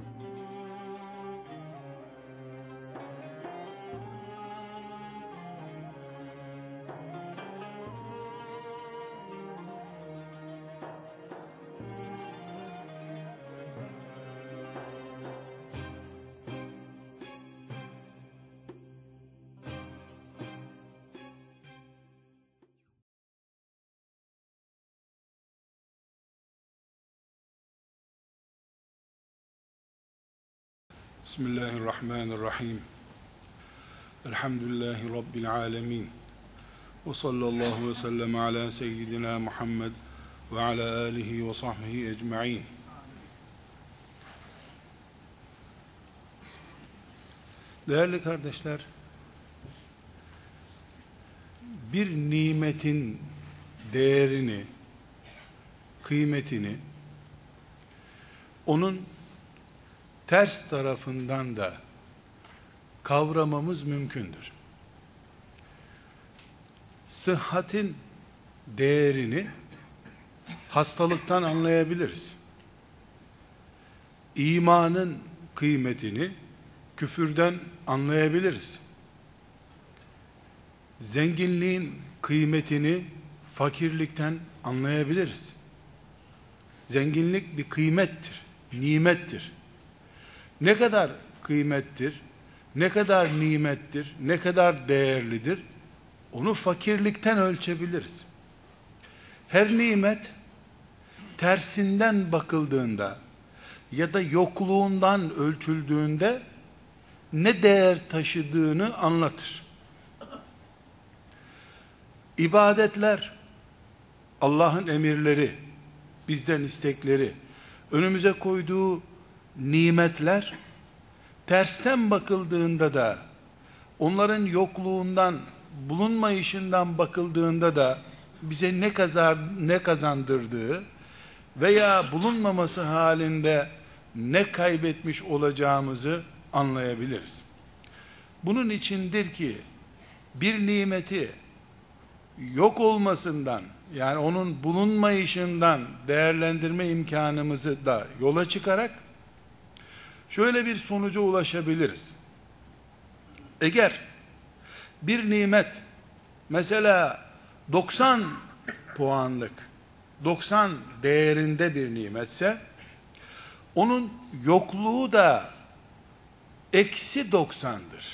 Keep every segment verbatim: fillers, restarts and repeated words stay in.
Bismillahirrahmanirrahim. Elhamdülillahi Rabbil alemin. Ve sallallahu ve sellem ala seyyidina Muhammed ve ala alihi ve sahbihi ecma'in. Değerli kardeşler, bir nimetin değerini, kıymetini, onun ters tarafından da kavramamız mümkündür. Sıhhatin değerini hastalıktan anlayabiliriz. İmanın kıymetini küfürden anlayabiliriz. Zenginliğin kıymetini fakirlikten anlayabiliriz. Zenginlik bir kıymettir, nimettir. Ne kadar kıymettir, ne kadar nimettir, ne kadar değerlidir, onu fakirlikten ölçebiliriz. Her nimet tersinden bakıldığında ya da yokluğundan ölçüldüğünde ne değer taşıdığını anlatır. İbadetler, Allah'ın emirleri, bizden istekleri, önümüze koyduğu nimetler, tersten bakıldığında da, onların yokluğundan, bulunmayışından bakıldığında da bize ne kazar, ne kazandırdığı veya bulunmaması halinde ne kaybetmiş olacağımızı anlayabiliriz. Bunun içindir ki bir nimeti yok olmasından, yani onun bulunmayışından değerlendirme imkanımızı da yola çıkarak şöyle bir sonuca ulaşabiliriz. Eğer bir nimet mesela doksan puanlık, doksan değerinde bir nimetse, onun yokluğu da eksi doksandır.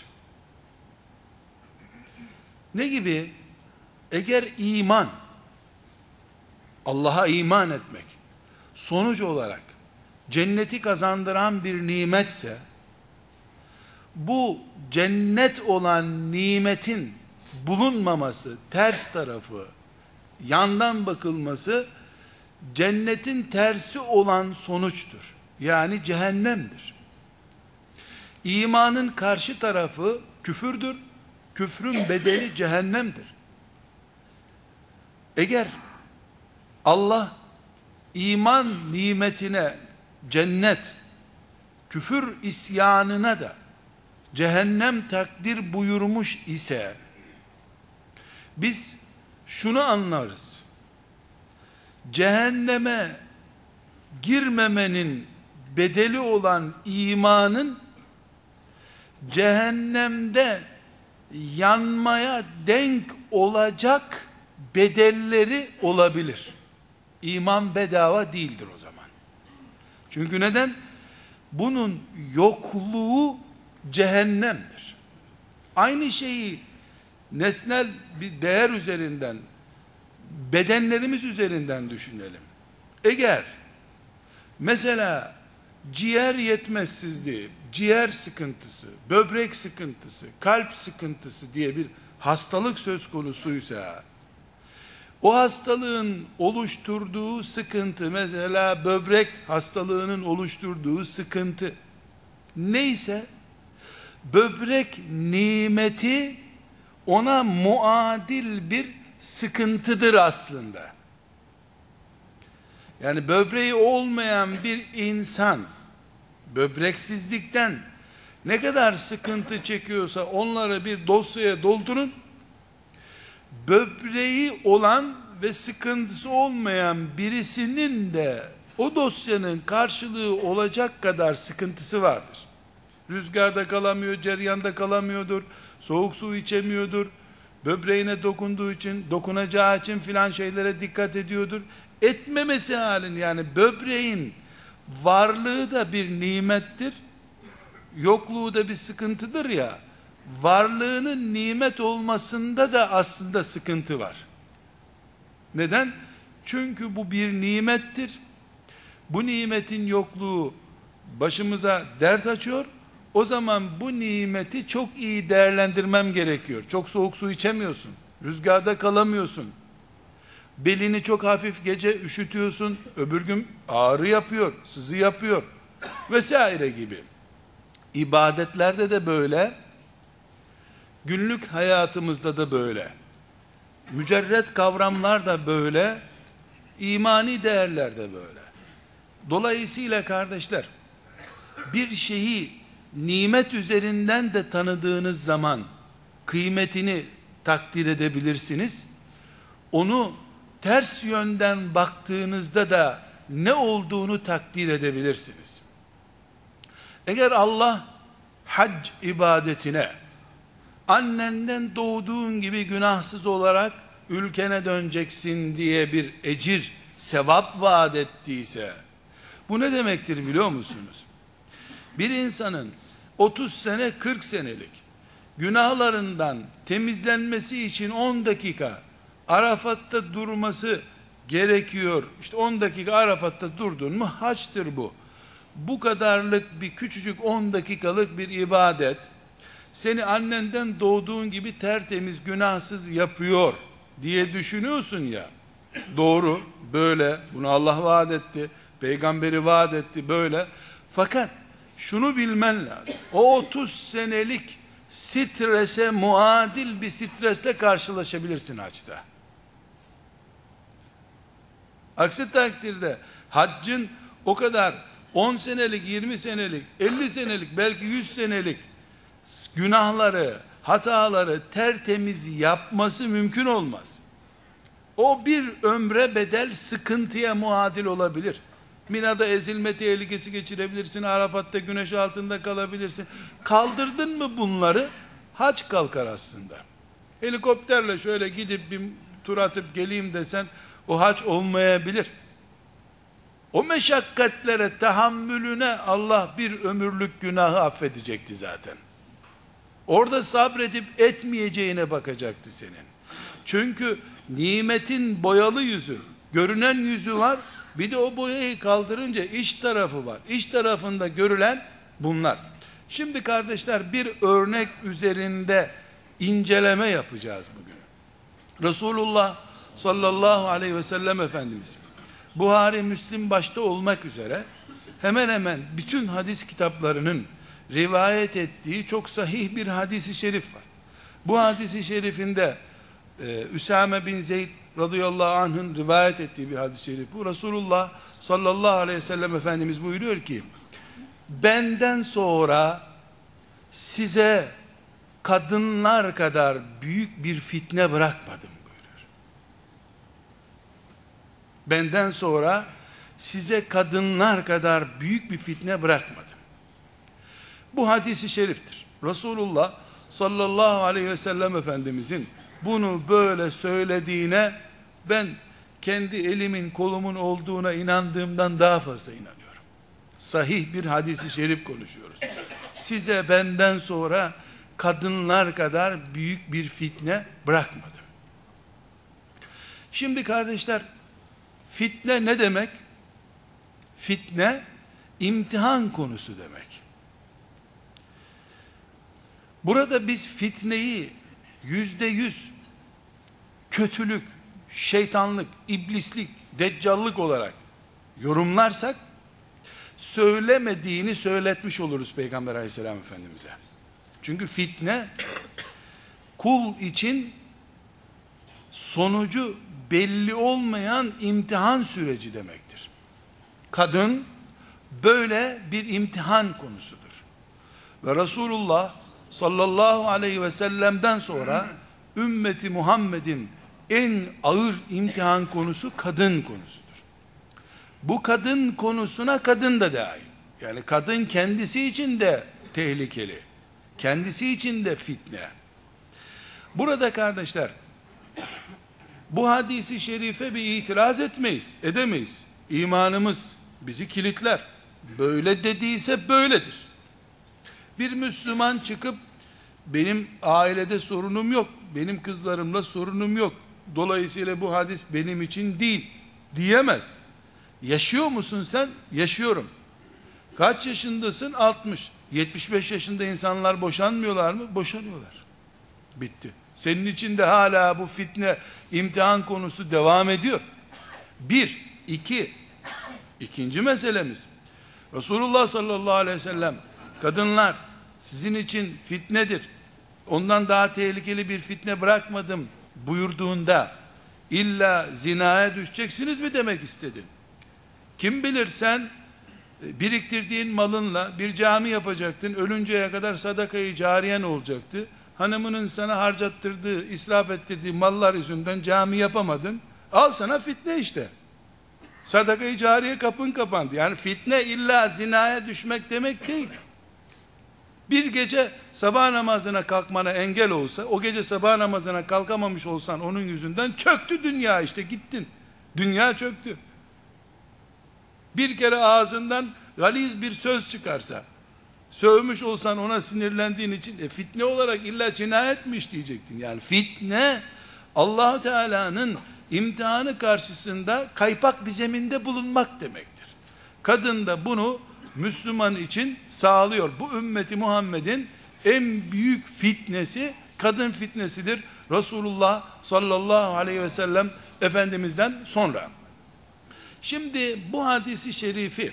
Ne gibi? Eğer iman, Allah'a iman etmek sonuç olarak cenneti kazandıran bir nimetse, bu cennet olan nimetin bulunmaması, ters tarafı, yandan bakılması, cennetin tersi olan sonuçtur. Yani cehennemdir. İmanın karşı tarafı küfürdür. Küfrün bedeli cehennemdir. Eğer Allah iman nimetine cennet, küfür isyanına da cehennem takdir buyurmuş ise, biz şunu anlarız: cehenneme girmemenin bedeli olan imanın cehennemde yanmaya denk olacak bedelleri olabilir. İman bedava değildir o zaman. Çünkü neden? Bunun yokluğu cehennemdir. Aynı şeyi nesnel bir değer üzerinden, bedenlerimiz üzerinden düşünelim. Eğer mesela ciğer yetmezsizliği, ciğer sıkıntısı, böbrek sıkıntısı, kalp sıkıntısı diye bir hastalık söz konusuysa, o hastalığın oluşturduğu sıkıntı, mesela böbrek hastalığının oluşturduğu sıkıntı neyse, böbrek nimeti ona muadil bir sıkıntıdır aslında. Yani böbreği olmayan bir insan böbreksizlikten ne kadar sıkıntı çekiyorsa onları bir dosyaya doldurun. Böbreği olan ve sıkıntısı olmayan birisinin de o dosyanın karşılığı olacak kadar sıkıntısı vardır. Rüzgarda kalamıyor, cereyanda kalamıyordur, soğuk su içemiyordur, böbreğine dokunduğu için, dokunacağı için filan şeylere dikkat ediyordur. Etmemesi halinde, yani böbreğin varlığı da bir nimettir, yokluğu da bir sıkıntıdır ya, varlığının nimet olmasında da aslında sıkıntı var. Neden? Çünkü bu bir nimettir. Bu nimetin yokluğu başımıza dert açıyor. O zaman bu nimeti çok iyi değerlendirmem gerekiyor. Çok soğuk su içemiyorsun. Rüzgarda kalamıyorsun. Belini çok hafif gece üşütüyorsun. Öbür gün ağrı yapıyor, sızı yapıyor vesaire gibi. İbadetlerde de böyle. Günlük hayatımızda da böyle. Mücerret kavramlar da böyle. İmani değerler de böyle. Dolayısıyla kardeşler, bir şeyi nimet üzerinden de tanıdığınız zaman kıymetini takdir edebilirsiniz. Onu ters yönden baktığınızda da ne olduğunu takdir edebilirsiniz. Eğer Allah hac ibadetine annenden doğduğun gibi günahsız olarak ülkene döneceksin diye bir ecir, sevap vaat ettiyse, bu ne demektir biliyor musunuz? Bir insanın otuz sene, kırk senelik günahlarından temizlenmesi için on dakika Arafat'ta durması gerekiyor. İşte on dakika Arafat'ta durdun mu haçtır bu. Bu kadarlık bir küçücük on dakikalık bir ibadet seni annenden doğduğun gibi tertemiz, günahsız yapıyor diye düşünüyorsun ya. Doğru, böyle. Bunu Allah vaat etti. Peygamberi vaat etti, böyle. Fakat şunu bilmen lazım. O otuz senelik strese muadil bir stresle karşılaşabilirsin haçta. Aksi takdirde haccın o kadar on senelik, yirmi senelik, elli senelik, belki yüz senelik günahları, hataları tertemiz yapması mümkün olmaz. O bir ömre bedel sıkıntıya muadil olabilir. Mina'da ezilme tehlikesi geçirebilirsin, Arafat'ta güneş altında kalabilirsin. Kaldırdın mı bunları, hac kalkar aslında. Helikopterle şöyle gidip bir tur atıp geleyim desen, o hac olmayabilir. O meşakkatlere tahammülüne Allah bir ömürlük günahı affedecekti zaten. Orada sabredip etmeyeceğine bakacaktı senin. Çünkü nimetin boyalı yüzü, görünen yüzü var. Bir de o boyayı kaldırınca iç tarafı var. İç tarafında görülen bunlar. Şimdi kardeşler, bir örnek üzerinde inceleme yapacağız bugün. Resulullah sallallahu aleyhi ve sellem Efendimiz, Buhari, Müslim başta olmak üzere hemen hemen bütün hadis kitaplarının rivayet ettiği çok sahih bir hadisi şerif var. Bu hadisi şerifinde e, Üsame bin Zeyd radıyallahu anh'ın rivayet ettiği bir hadis-i şerif bu. Resulullah sallallahu aleyhi ve sellem Efendimiz buyuruyor ki, benden sonra size kadınlar kadar büyük bir fitne bırakmadım buyuruyor. Benden sonra size kadınlar kadar büyük bir fitne bırakmadım. Bu hadis-i şeriftir. Resulullah sallallahu aleyhi ve sellem Efendimizin bunu böyle söylediğine ben kendi elimin kolumun olduğuna inandığımdan daha fazla inanıyorum. Sahih bir hadis-i şerif konuşuyoruz. Size benden sonra kadınlar kadar büyük bir fitne bırakmadım. Şimdi kardeşler, fitne ne demek? Fitne imtihan konusu demek. Burada biz fitneyi yüzde yüz kötülük, şeytanlık, iblislik, deccallık olarak yorumlarsak, söylemediğini söyletmiş oluruz Peygamber aleyhisselam Efendimiz'e. Çünkü fitne, kul için sonucu belli olmayan imtihan süreci demektir. Kadın, böyle bir imtihan konusudur. Ve Resulullah sallallahu aleyhi ve sellem'den sonra ümmeti Muhammed'in en ağır imtihan konusu kadın konusudur. Bu kadın konusuna kadın da dahil. Yani kadın kendisi için de tehlikeli. Kendisi için de fitne. Burada kardeşler, bu hadisi şerife bir itiraz etmeyiz, edemeyiz. İmanımız bizi kilitler. Böyle dediyse böyledir. Bir Müslüman çıkıp benim ailede sorunum yok, benim kızlarımla sorunum yok, dolayısıyla bu hadis benim için değil diyemez. Yaşıyor musun sen? Yaşıyorum. Kaç yaşındasın? altmış. yetmiş beş yaşında insanlar boşanmıyorlar mı? Boşanıyorlar. Bitti. Senin için de hala bu fitne, imtihan konusu devam ediyor. Bir, iki, ikinci meselemiz. Resulullah sallallahu aleyhi ve sellem, kadınlar sizin için fitnedir, ondan daha tehlikeli bir fitne bırakmadım buyurduğunda, illa zinaya düşeceksiniz mi demek istedi? Kim bilir, sen biriktirdiğin malınla bir cami yapacaktın, ölünceye kadar sadakayı cariyen olacaktı. Hanımının sana harcattırdığı, israf ettirdiği mallar yüzünden cami yapamadın. Al sana fitne işte. Sadakayı cariye kapın kapandı. Yani fitne illa zinaya düşmek demek değil. Bir gece sabah namazına kalkmana engel olsa, o gece sabah namazına kalkamamış olsan onun yüzünden çöktü dünya, işte gittin. Dünya çöktü. Bir kere ağzından galiz bir söz çıkarsa, sövmüş olsan ona sinirlendiğin için e, fitne olarak illa cinayet mi işleyecektin? Yani fitne, Allah Teala'nın imtihanı karşısında kaypak bir zeminde bulunmak demektir. Kadın da bunu Müslüman için sağlıyor. Bu ümmeti Muhammed'in en büyük fitnesi kadın fitnesidir. Resulullah sallallahu aleyhi ve sellem Efendimiz'den sonra. Şimdi bu hadisi şerifi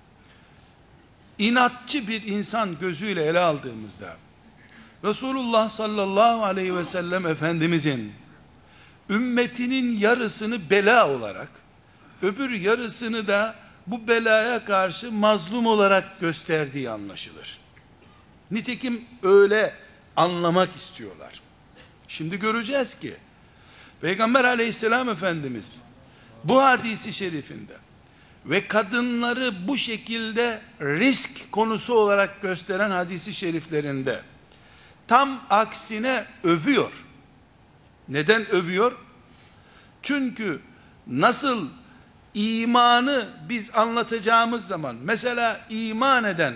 inatçı bir insan gözüyle ele aldığımızda, Resulullah sallallahu aleyhi ve sellem Efendimizin ümmetinin yarısını bela olarak, öbür yarısını da bu belaya karşı mazlum olarak gösterdiği anlaşılır. Nitekim öyle anlamak istiyorlar. Şimdi göreceğiz ki Peygamber aleyhisselam Efendimiz bu hadisi şerifinde ve kadınları bu şekilde risk konusu olarak gösteren hadisi şeriflerinde tam aksine övüyor. Neden övüyor? Çünkü nasıl imanı biz anlatacağımız zaman, mesela iman eden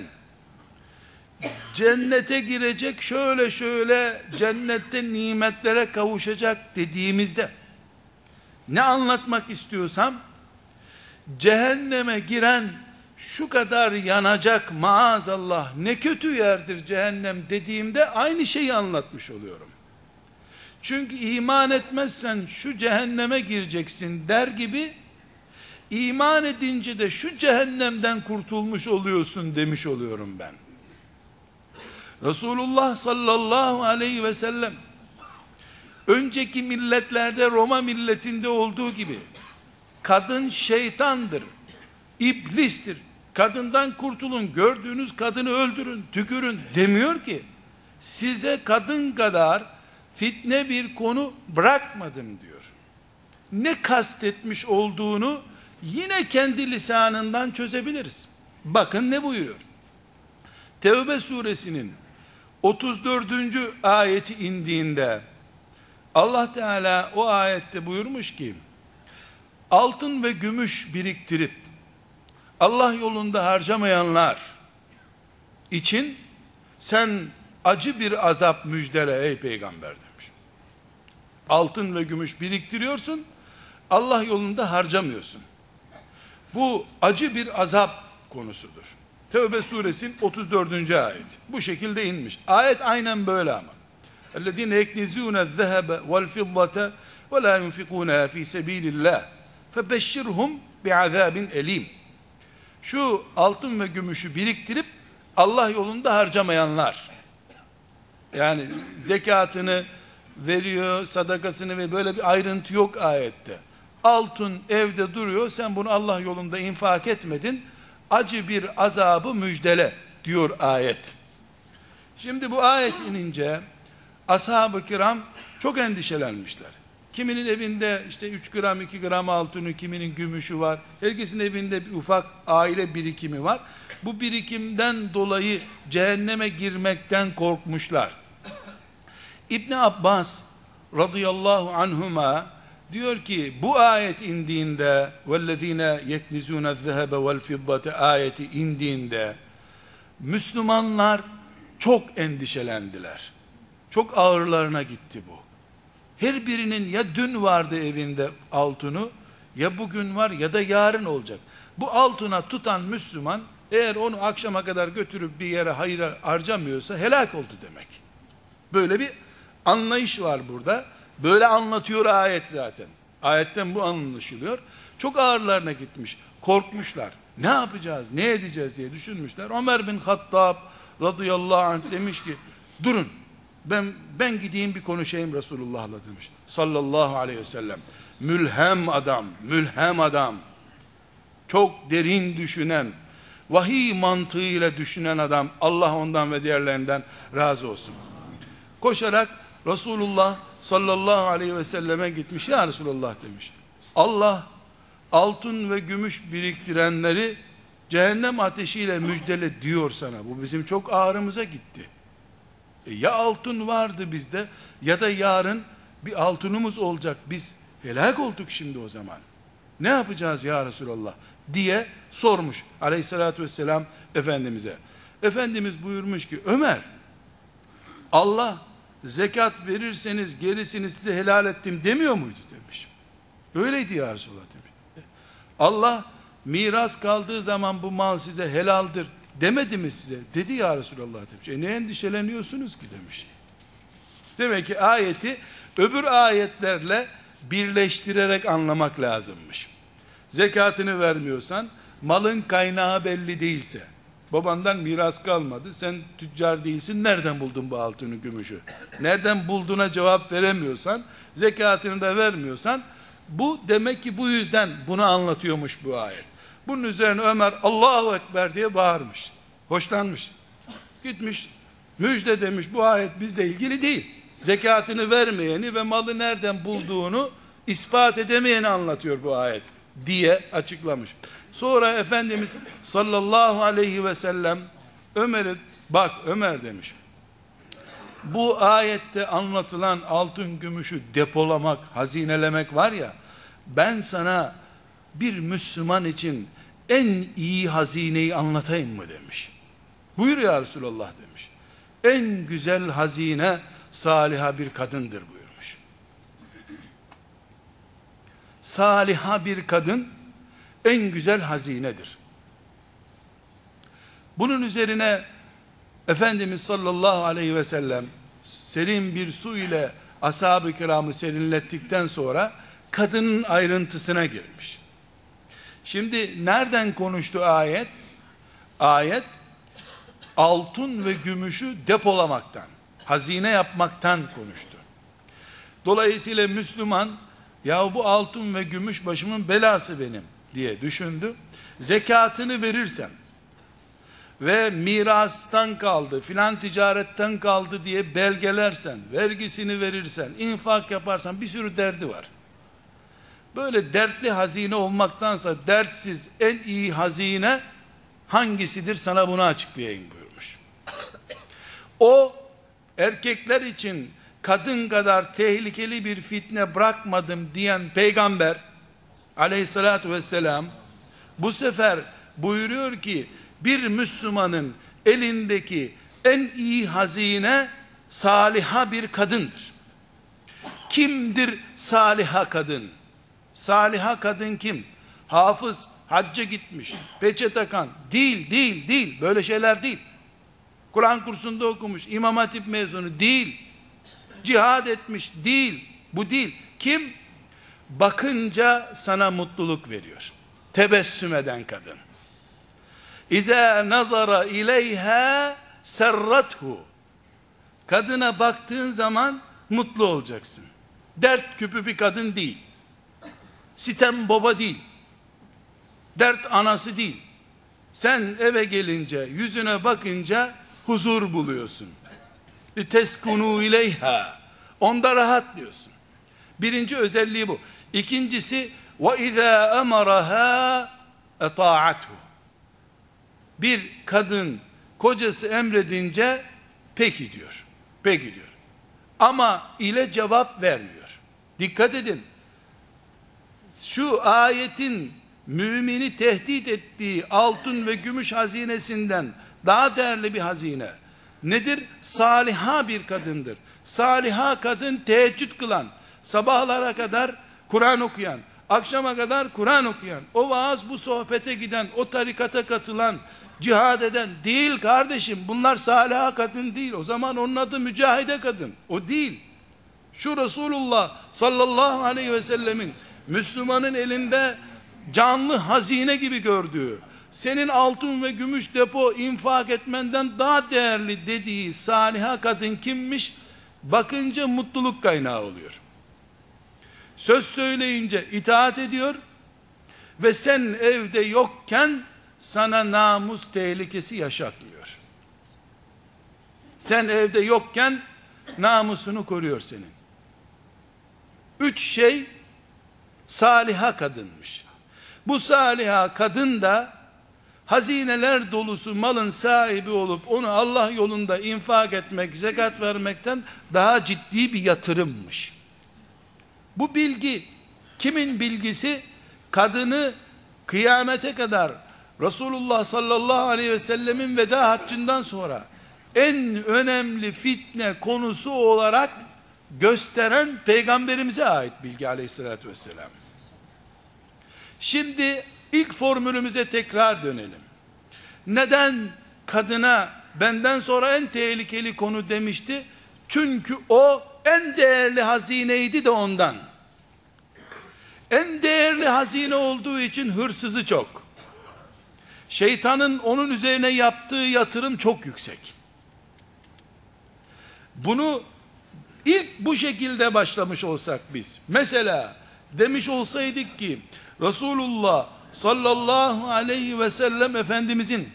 cennete girecek, şöyle şöyle cennette nimetlere kavuşacak dediğimizde ne anlatmak istiyorsam, cehenneme giren şu kadar yanacak, maazallah ne kötü yerdir cehennem dediğimde aynı şeyi anlatmış oluyorum. Çünkü iman etmezsen şu cehenneme gireceksin der gibi, iman edince de şu cehennemden kurtulmuş oluyorsun demiş oluyorum ben. Resulullah sallallahu aleyhi ve sellem önceki milletlerde Roma milletinde olduğu gibi kadın şeytandır, iblistir, kadından kurtulun, gördüğünüz kadını öldürün, tükürün demiyor ki, size kadın kadar fitne bir konu bırakmadım diyor. Ne kastetmiş olduğunu yine kendi lisanından çözebiliriz. Bakın ne buyuruyor? Tevbe suresinin otuz dördüncü ayeti indiğinde Allah Teala o ayette buyurmuş ki, altın ve gümüş biriktirip Allah yolunda harcamayanlar için sen acı bir azap müjdele ey peygamber demiş. Altın ve gümüş biriktiriyorsun, Allah yolunda harcamıyorsun. Bu acı bir azap konusudur. Tevbe suresinin otuz dördüncü ayet. Bu şekilde inmiş. Ayet aynen böyle ama. اَلَّذ۪ينَ يَكْنِزُونَ الذَّهَبَ وَالْفِضَّةَ وَلَا يُنْفِقُونَهَا ف۪ي سَب۪يلِ اللّٰهِ فَبَشِّرْهُمْ بِعَذَابٍ اَل۪يمٍ. Şu altın ve gümüşü biriktirip Allah yolunda harcamayanlar, yani zekatını veriyor, sadakasını ve böyle bir ayrıntı yok ayette. Altın evde duruyor, sen bunu Allah yolunda infak etmedin, acı bir azabı müjdele diyor ayet. Şimdi bu ayet inince ashab-ı kiram çok endişelenmişler. Kiminin evinde işte üç gram iki gram altını, kiminin gümüşü var. Herkesin evinde bir ufak aile birikimi var. Bu birikimden dolayı cehenneme girmekten korkmuşlar. İbn Abbas radıyallahu anhuma diyor ki, bu ayet indiğinde vellezine yeknizune zehebe vel fiddate ayeti indiğinde Müslümanlar çok endişelendiler. Çok ağırlarına gitti bu. Her birinin ya dün vardı evinde altını, ya bugün var ya da yarın olacak. Bu altına tutan Müslüman eğer onu akşama kadar götürüp bir yere hayra harcamıyorsa helak oldu demek. Böyle bir anlayış var burada. Böyle anlatıyor ayet zaten. Ayetten bu anlaşılıyor. Çok ağırlarına gitmiş. Korkmuşlar. Ne yapacağız, ne edeceğiz diye düşünmüşler. Ömer bin Hattab radıyallahu anh demiş ki, durun ben ben gideyim bir konuşayım Resulullah'la demiş. Sallallahu aleyhi ve sellem. Mülhem adam, mülhem adam. Çok derin düşünen, vahiy mantığıyla düşünen adam. Allah ondan ve diğerlerinden razı olsun. Koşarak Resulullah sallallahu aleyhi ve selleme gitmiş. Ya Resulullah demiş, Allah altın ve gümüş biriktirenleri cehennem ateşiyle müjdele diyor sana. Bu bizim çok ağrımıza gitti. E ya altın vardı bizde ya da yarın bir altınımız olacak. Biz helak olduk şimdi o zaman. Ne yapacağız ya Resulallah diye sormuş aleyhissalatü vesselam Efendimiz'e. Efendimiz buyurmuş ki, Ömer, Allah zekat verirseniz gerisini size helal ettim demiyor muydu demiş. Öyleydi ya Resulallah demiş. Allah miras kaldığı zaman bu mal size helaldir demedi mi size? Dedi ya Resulallah demiş. E ne endişeleniyorsunuz ki demiş. Demek ki ayeti öbür ayetlerle birleştirerek anlamak lazımmış. Zekatını vermiyorsan, malın kaynağı belli değilse, babandan miras kalmadı, sen tüccar değilsin, nereden buldun bu altını gümüşü? Nereden bulduğuna cevap veremiyorsan, zekatını da vermiyorsan, bu demek ki bu yüzden bunu anlatıyormuş bu ayet. Bunun üzerine Ömer Allahu Ekber diye bağırmış. Hoşlanmış. Gitmiş müjde demiş, bu ayet bizle ilgili değil. Zekatını vermeyeni ve malı nereden bulduğunu ispat edemeyeni anlatıyor bu ayet diye açıklamış. Sonra Efendimiz sallallahu aleyhi ve sellem Ömer'e, bak Ömer demiş, bu ayette anlatılan altın gümüşü depolamak, hazinelemek var ya, ben sana bir Müslüman için en iyi hazineyi anlatayım mı demiş. Buyur ya Resulallah demiş. En güzel hazine saliha bir kadındır buyurmuş. Saliha bir kadın en güzel hazinedir. Bunun üzerine Efendimiz sallallahu aleyhi ve sellem serin bir su ile ashab-ı kiramı serinlettikten sonra kadının ayrıntısına girmiş. Şimdi nereden konuştu ayet? Ayet altın ve gümüşü depolamaktan, hazine yapmaktan konuştu. Dolayısıyla Müslüman, ya bu altın ve gümüş başımın belası benim diye düşündü. Zekatını verirsen ve mirastan kaldı, filan ticaretten kaldı diye belgelersen, vergisini verirsen, infak yaparsan bir sürü derdi var. Böyle dertli hazine olmaktansa dertsiz en iyi hazine hangisidir, sana bunu açıklayayım buyurmuş. O erkekler için kadın kadar tehlikeli bir fitne bırakmadım diyen peygamber aleyhissalatü vesselam bu sefer buyuruyor ki, bir Müslümanın elindeki en iyi hazine saliha bir kadındır. Kimdir saliha kadın? Saliha kadın kim? Hafız, hacca gitmiş, peçe takan, değil, değil, değil, böyle şeyler değil. Kur'an kursunda okumuş, İmam Hatip mezunu değil, cihad etmiş değil, bu değil. Kim? Bakınca sana mutluluk veriyor. Tebessüm eden kadın. İza nazara ileyha serrathu. Kadına baktığın zaman mutlu olacaksın. Dert küpü bir kadın değil. Sitem baba değil. Dert anası değil. Sen eve gelince, yüzüne bakınca huzur buluyorsun. Teskunu ileyha. Onda rahatlıyorsun. Birinci özelliği bu. İkincisi وَاِذَا اَمَرَهَا اَطَاعَتْهُ. Bir kadın kocası emredince peki diyor. Peki diyor. Ama ile cevap vermiyor. Dikkat edin. Şu ayetin mümini tehdit ettiği altın ve gümüş hazinesinden daha değerli bir hazine nedir? Saliha bir kadındır. Saliha kadın teheccüd kılan, sabahlara kadar Kur'an okuyan, akşama kadar Kur'an okuyan, o vaaz bu sohbete giden, o tarikata katılan, cihad eden değil kardeşim. Bunlar saliha kadın değil. O zaman onun adı mücahide kadın. O değil. Şu Resulullah sallallahu aleyhi ve sellemin Müslümanın elinde canlı hazine gibi gördüğü, senin altın ve gümüş depo infak etmenden daha değerli dediği saliha kadın kimmiş? Bakınca mutluluk kaynağı oluyor. Söz söyleyince itaat ediyor ve sen evde yokken sana namus tehlikesi yaşatmıyor. Sen evde yokken namusunu koruyor senin. Üç şey saliha kadınmış. Bu saliha kadın da hazineler dolusu malın sahibi olup onu Allah yolunda infak etmek, zekat vermekten daha ciddi bir yatırımmış. Bu bilgi kimin bilgisi? Kadını kıyamete kadar Resulullah sallallahu aleyhi ve sellemin veda haccından sonra en önemli fitne konusu olarak gösteren peygamberimize ait bilgi aleyhissalatü vesselam. Şimdi ilk formülümüze tekrar dönelim. Neden kadına benden sonra en tehlikeli konu demişti? Çünkü o en değerli hazineydi de ondan. En değerli hazine olduğu için hırsızı çok. Şeytanın onun üzerine yaptığı yatırım çok yüksek. Bunu ilk bu şekilde başlamış olsak biz, mesela demiş olsaydık ki Resulullah sallallahu aleyhi ve sellem Efendimizin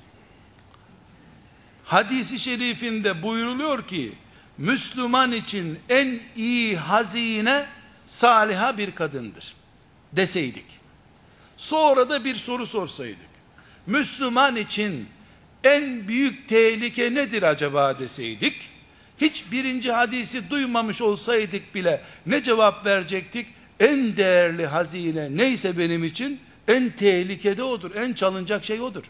hadisi şerifinde buyuruluyor ki Müslüman için en iyi hazine saliha bir kadındır deseydik, sonra da bir soru sorsaydık, Müslüman için en büyük tehlike nedir acaba deseydik, hiç birinci hadisi duymamış olsaydık bile ne cevap verecektik? En değerli hazine neyse benim için en tehlikede odur, en çalınacak şey odur.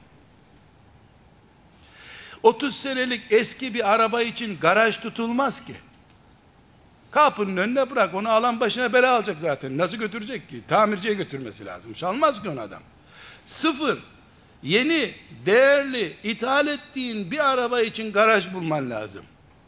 otuz senelik eski bir araba için garaj tutulmaz ki. Kapının önüne bırak, onu alan başına bela alacak zaten. Nasıl götürecek ki? Tamirciye götürmesi lazım. Çalmaz ki onu adam. Sıfır, yeni, değerli, ithal ettiğin bir araba için garaj bulman lazım.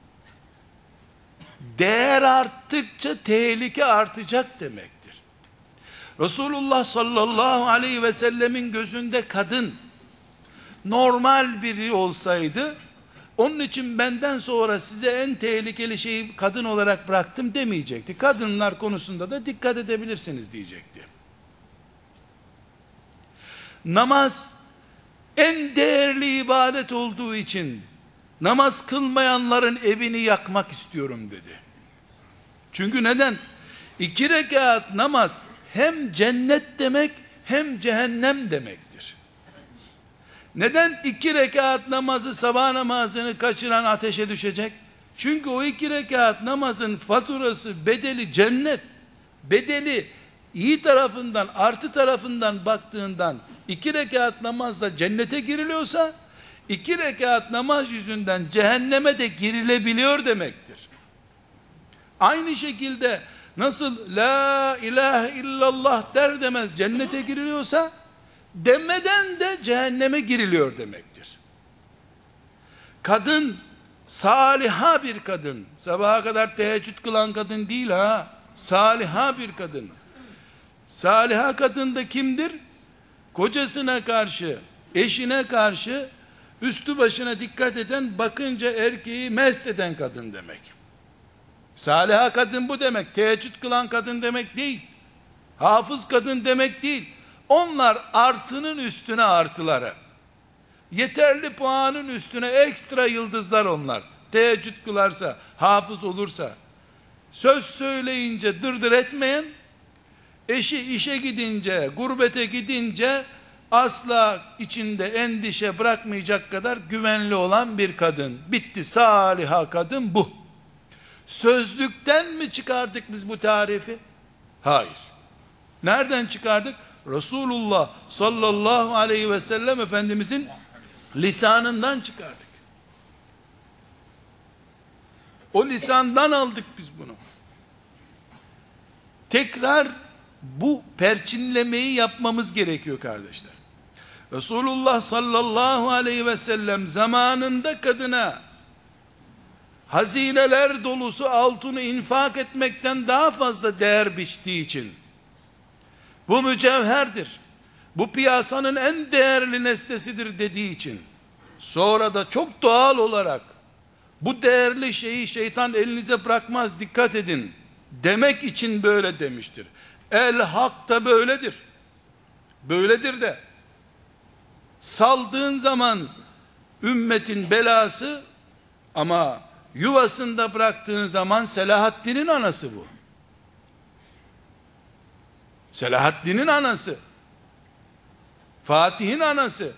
Değer arttıkça tehlike artacak demektir. Resulullah sallallahu aleyhi ve sellemin gözünde kadın normal biri olsaydı, onun için benden sonra size en tehlikeli şeyi kadın olarak bıraktım demeyecekti. Kadınlar konusunda da dikkat edebilirsiniz diyecekti. Namaz en değerli ibadet olduğu için namaz kılmayanların evini yakmak istiyorum dedi. Çünkü neden? İki rekat namaz hem cennet demek hem cehennem demektir. Neden iki rekat namazı, sabah namazını kaçıran ateşe düşecek? Çünkü o iki rekat namazın faturası, bedeli cennet. Bedeli iyi tarafından, artı tarafından baktığından iki rekat namazla cennete giriliyorsa, iki rekat namaz yüzünden cehenneme de girilebiliyor demektir. Aynı şekilde nasıl la ilahe illallah der demez cennete giriliyorsa, demeden de cehenneme giriliyor demektir. Kadın saliha bir kadın, sabaha kadar teheccüd kılan kadın değil ha, saliha bir kadın. Saliha kadın da kimdir? Kocasına karşı, eşine karşı üstü başına dikkat eden, bakınca erkeği mest eden kadın demek. Saliha kadın bu demek. Teheccüd kılan kadın demek değil. Hafız kadın demek değil. Onlar artının üstüne artıları. Yeterli puanın üstüne ekstra yıldızlar onlar. Teheccüd kılarsa, hafız olursa, söz söyleyince dırdır etmeyen, eşi işe gidince, gurbete gidince asla içinde endişe bırakmayacak kadar güvenli olan bir kadın. Bitti, saliha kadın bu. Sözlükten mi çıkardık biz bu tarifi? Hayır. Nereden çıkardık? Resulullah sallallahu aleyhi ve sellem Efendimizin lisanından çıkardık. O lisandan aldık biz bunu. Tekrar bu perçinlemeyi yapmamız gerekiyor kardeşler. Resulullah sallallahu aleyhi ve sellem zamanında kadına hazineler dolusu altını infak etmekten daha fazla değer biçtiği için, bu mücevherdir, bu piyasanın en değerli nesnesidir dediği için, sonra da çok doğal olarak bu değerli şeyi şeytan elinize bırakmaz, dikkat edin demek için böyle demiştir. El hak da böyledir. Böyledir de. Saldığın zaman ümmetin belası, ama yuvasında bıraktığın zaman Selahaddin'in anası bu. Selahaddin'in anası. Fatih'in anası.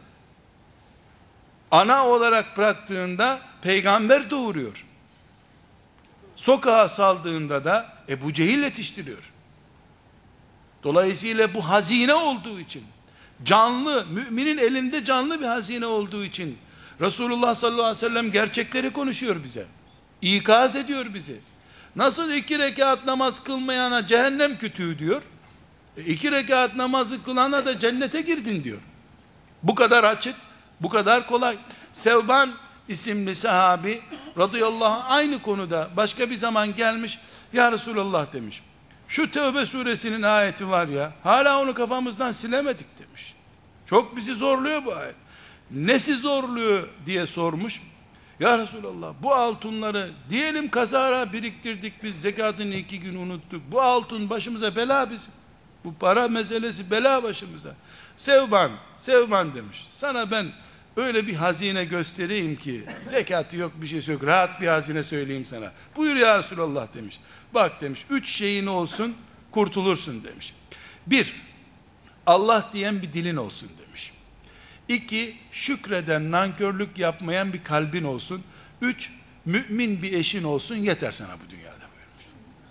Ana olarak bıraktığında peygamber doğuruyor. Sokağa saldığında da Ebu Cehil yetiştiriyor. Dolayısıyla bu hazine olduğu için, canlı, müminin elinde canlı bir hazine olduğu için Resulullah sallallahu aleyhi ve sellem gerçekleri konuşuyor bize. İkaz ediyor bizi. Nasıl iki rekat namaz kılmayana cehennem kütüğü diyor, e iki rekat namazı kılana da cennete girdin diyor. Bu kadar açık, bu kadar kolay. Sevban isimli sahabi radıyallahu anh aynı konuda başka bir zaman gelmiş, ya Resulallah demiş, şu Tevbe suresinin ayeti var ya, hala onu kafamızdan silemedik demiş. Çok bizi zorluyor bu ayet. Nesi zorluyor diye sormuş. Ya Resulallah, bu altınları diyelim kazara biriktirdik, biz zekatını iki gün unuttuk, bu altın başımıza bela bizim, bu para meselesi bela başımıza. Sevban, Sevban demiş, sana ben öyle bir hazine göstereyim ki, zekatı yok, bir şey yok, rahat bir hazine söyleyeyim sana. Buyur ya Resulallah demiş. Bak demiş, üç şeyin olsun kurtulursun demiş. Bir, Allah diyen bir dilin olsun demiş. İki, şükreden, nankörlük yapmayan bir kalbin olsun. Üç, mümin bir eşin olsun, yeter sana bu dünyada buyurmuş.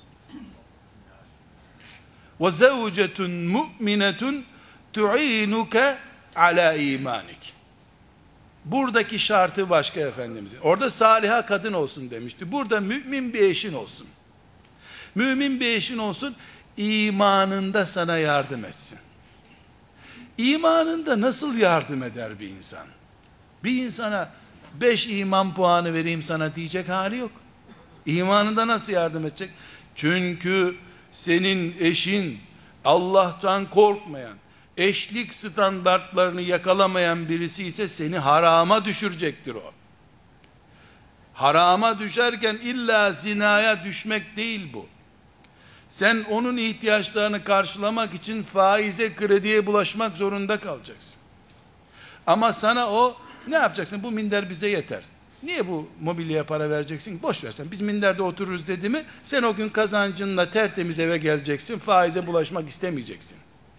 وَزَوْجَةٌ مُؤْمِنَةٌ تُعِينُكَ عَلَى اِيمَانِكِ. Buradaki şartı başka Efendimiz'in. Orada saliha kadın olsun demişti. Burada mümin bir eşin olsun. Mümin bir eşin olsun, imanında sana yardım etsin. İmanında nasıl yardım eder bir insan? Bir insana beş iman puanı vereyim sana diyecek hali yok. İmanında nasıl yardım edecek? Çünkü senin eşin Allah'tan korkmayan, eşlik standartlarını yakalamayan birisi ise seni harama düşürecektir o. Harama düşerken illa zinaya düşmek değil bu. Sen onun ihtiyaçlarını karşılamak için faize, krediye bulaşmak zorunda kalacaksın. Ama sana o, ne yapacaksın? Bu minder bize yeter. Niye bu mobilyaya para vereceksin? Boş versen. Biz minderde otururuz dedi mi, sen o gün kazancınla tertemiz eve geleceksin. Faize bulaşmak istemeyeceksin.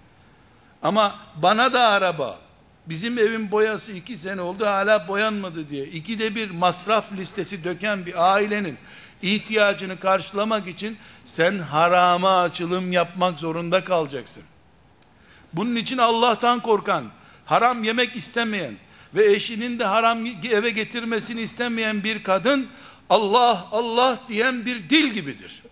Ama bana da araba, bizim evin boyası iki sene oldu hala boyanmadı diye ikide bir masraf listesi döken bir ailenin ihtiyacını karşılamak için sen harama açılım yapmak zorunda kalacaksın. Bunun için Allah'tan korkan, haram yemek istemeyen ve eşinin de haram eve getirmesini istemeyen bir kadın, Allah Allah diyen bir dil gibidir.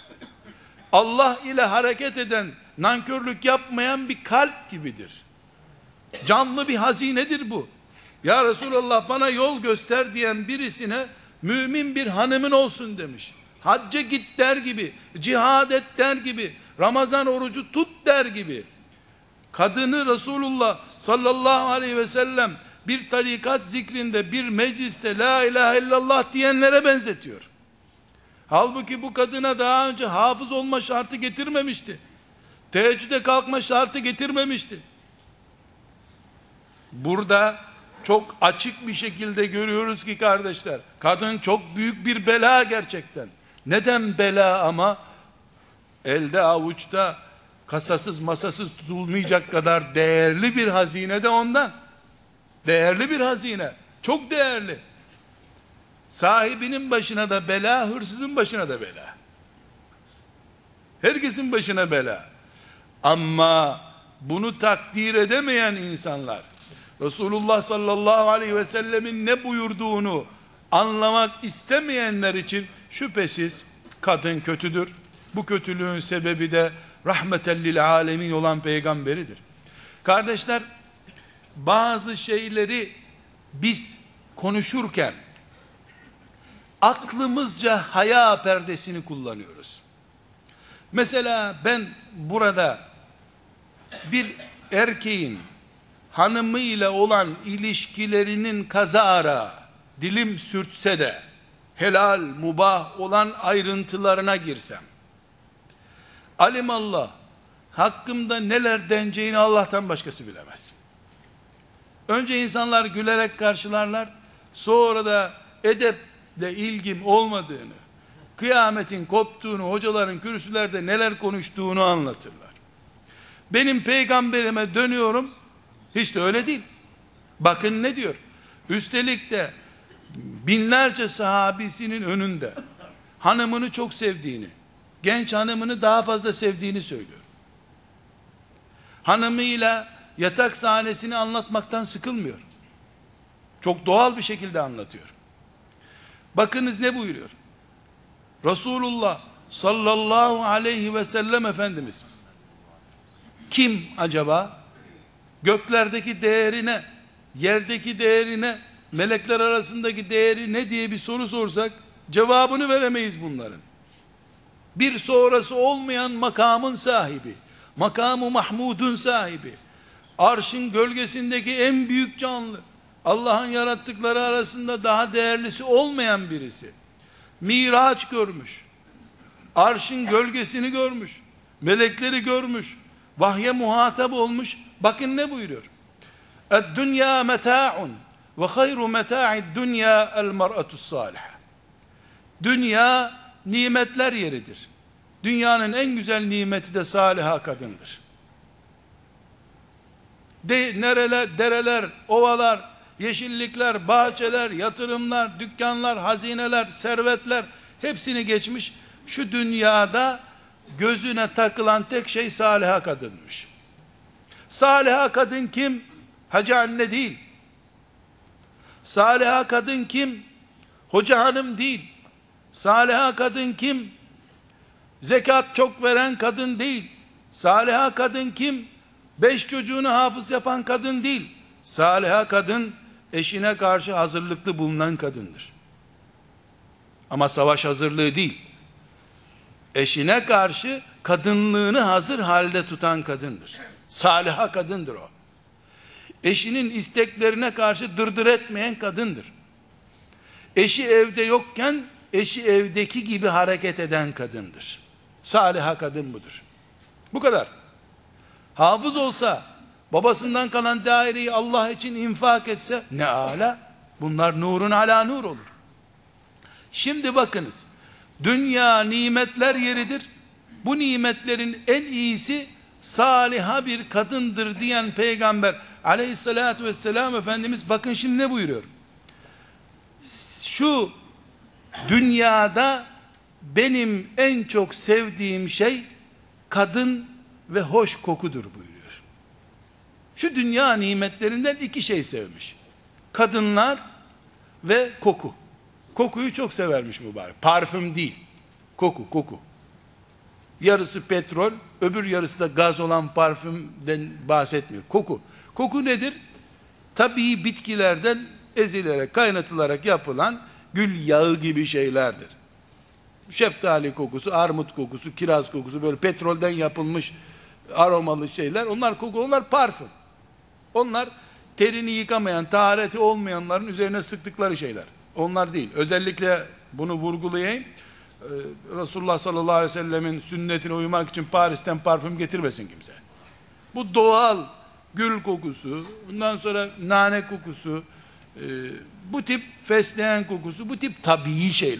Allah ile hareket eden, nankörlük yapmayan bir kalp gibidir. Canlı bir hazinedir bu. Ya Resulallah bana yol göster diyen birisine, mümin bir hanımın olsun demiş. Hacca git der gibi, cihad et der gibi, Ramazan orucu tut der gibi. Kadını Resulullah sallallahu aleyhi ve sellem bir tarikat zikrinde, bir mecliste la ilahe illallah diyenlere benzetiyor. Halbuki bu kadına daha önce hafız olma şartı getirmemişti. Teheccüde kalkma şartı getirmemişti. Burada çok açık bir şekilde görüyoruz ki kardeşler, kadın çok büyük bir bela gerçekten. Neden bela ama? Elde avuçta kasasız masasız tutulmayacak kadar değerli bir hazine de ondan. Değerli bir hazine. Çok değerli. Sahibinin başına da bela, hırsızın başına da bela. Herkesin başına bela. Ama bunu takdir edemeyen insanlar, Resulullah sallallahu aleyhi ve sellemin ne buyurduğunu anlamak istemeyenler için şüphesiz kadın kötüdür. Bu kötülüğün sebebi de rahmeten lil alemin olan peygamberidir. Kardeşler, bazı şeyleri biz konuşurken aklımızca haya perdesini kullanıyoruz. Mesela ben burada bir erkeğin hanımıyla olan ilişkilerinin kazara dilim sürtse de helal, mubah olan ayrıntılarına girsem, alimallah, hakkımda neler deneceğini Allah'tan başkası bilemez. Önce insanlar gülerek karşılarlar, sonra da edeple ilgim olmadığını, kıyametin koptuğunu, hocaların kürsülerde neler konuştuğunu anlatırlar. Benim peygamberime dönüyorum, hiç de öyle değil. Bakın ne diyor? Üstelik de binlerce sahabisinin önünde hanımını çok sevdiğini, genç hanımını daha fazla sevdiğini söylüyor. Hanımıyla yatak sahnesini anlatmaktan sıkılmıyor. Çok doğal bir şekilde anlatıyor. Bakınız ne buyuruyor? Resulullah sallallahu aleyhi ve sellem Efendimiz kim acaba? Göklerdeki değerine, yerdeki değerine, melekler arasındaki değeri ne diye bir soru sorsak cevabını veremeyiz bunların. Bir sonrası olmayan makamın sahibi, makamı Mahmud'un sahibi, arşın gölgesindeki en büyük canlı, Allah'ın yarattıkları arasında daha değerlisi olmayan birisi, Miraç görmüş, arşın gölgesini görmüş, melekleri görmüş, vahye muhatap olmuş. Bakın ne buyuruyor? "Ed-dünya meta'un ve hayru meta'id dünya el-mer'atus salihah." Dünya nimetler yeridir. Dünyanın en güzel nimeti de saliha kadındır. De, nereler, dereler, ovalar, yeşillikler, bahçeler, yatırımlar, dükkanlar, hazineler, servetler hepsini geçmiş. Şu dünyada gözüne takılan tek şey saliha kadınmış. Saliha kadın kim? Hacı anne değil. Saliha kadın kim? Hoca hanım değil. Saliha kadın kim? Zekat çok veren kadın değil. Saliha kadın kim? Beş çocuğunu hafız yapan kadın değil. Saliha kadın eşine karşı hazırlıklı bulunan kadındır. Ama savaş hazırlığı değil. Eşine karşı kadınlığını hazır halde tutan kadındır. Saliha kadındır o. Eşinin isteklerine karşı dırdır etmeyen kadındır. Eşi evde yokken eşi evdeki gibi hareket eden kadındır. Saliha kadın budur. Bu kadar. Hafız olsa, babasından kalan daireyi Allah için infak etse ne ala? Bunlar nurun ala nur olur. Şimdi bakınız, dünya nimetler yeridir. Bu nimetlerin en iyisi saliha bir kadındır diyen peygamber aleyhissalatü vesselam Efendimiz bakın şimdi ne buyuruyor? Şu dünyada benim en çok sevdiğim şey kadın ve hoş kokudur buyuruyor. Şu dünya nimetlerinden iki şey sevmiş. Kadınlar ve koku. Kokuyu çok severmiş mübarek. Parfüm değil. Koku, koku. Yarısı petrol, öbür yarısı da gaz olan parfümden bahsetmiyor. Koku. Koku nedir? Tabii bitkilerden ezilerek, kaynatılarak yapılan gül yağı gibi şeylerdir. Şeftali kokusu, armut kokusu, kiraz kokusu, böyle petrolden yapılmış aromalı şeyler. Onlar koku, onlar parfüm. Onlar terini yıkamayan, tahareti olmayanların üzerine sıktıkları şeyler. Onlar değil. Özellikle bunu vurgulayayım. Ee, Resulullah sallallahu aleyhi ve sellemin sünnetine uymak için Paris'ten parfüm getirmesin kimse. Bu doğal gül kokusu, bundan sonra nane kokusu, e, bu tip fesleğen kokusu, bu tip tabii şeyler.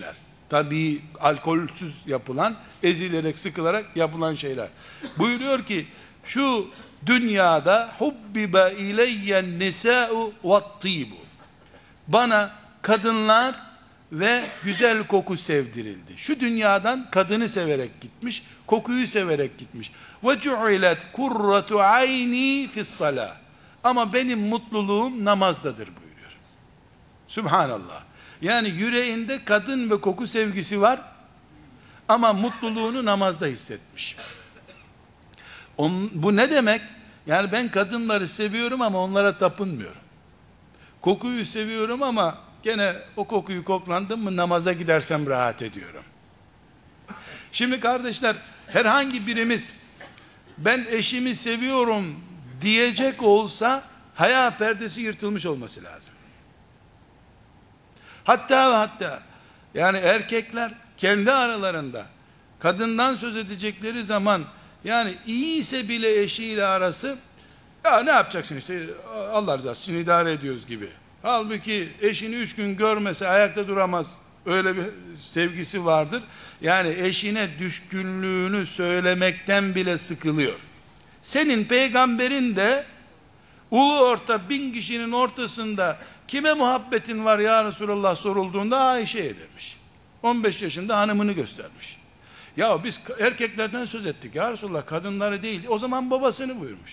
Tabii alkolsüz yapılan, ezilerek, sıkılarak yapılan şeyler. Buyuruyor ki, şu dünyada hubbibe ileyyen nisa'u ve't-tibu. Bana kadınlar ve güzel koku sevdirildi. Şu dünyadan kadını severek gitmiş, kokuyu severek gitmiş. Ve cu'ilet kurratu ayni fi's-salah. Ama benim mutluluğum namazdadır buyuruyor. Subhanallah. Yani yüreğinde kadın ve koku sevgisi var ama mutluluğunu namazda hissetmiş. On, bu ne demek? Yani ben kadınları seviyorum ama onlara tapınmıyorum. Kokuyu seviyorum ama gene o kokuyu koklandım mı namaza gidersem rahat ediyorum. Şimdi kardeşler, herhangi birimiz ben eşimi seviyorum diyecek olsa haya perdesi yırtılmış olması lazım. Hatta ve hatta yani erkekler kendi aralarında kadından söz edecekleri zaman, yani iyiyse bile eşiyle arası, ya ne yapacaksın işte Allah rızası için idare ediyoruz gibi. Halbuki eşini üç gün görmese ayakta duramaz. Öyle bir sevgisi vardır. Yani eşine düşkünlüğünü söylemekten bile sıkılıyor. Senin peygamberin de ulu orta bin kişinin ortasında kime muhabbetin var ya Resulallah sorulduğunda Ayşe'ye demiş. on beş yaşında hanımını göstermiş. Ya biz erkeklerden söz ettik ya Resulallah, kadınları değil. O zaman babasını buyurmuş.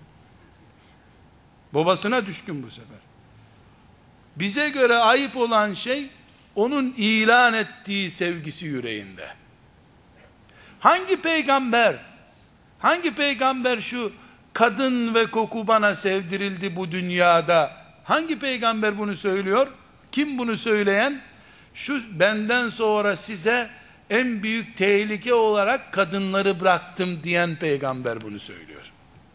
Babasına düşkün bu sefer. Bize göre ayıp olan şey onun ilan ettiği sevgisi yüreğinde. Hangi peygamber hangi peygamber şu kadın ve koku bana sevdirildi bu dünyada, hangi peygamber bunu söylüyor? Kim bunu söyleyen? Şu benden sonra size en büyük tehlike olarak kadınları bıraktım diyen peygamber bunu söylüyor.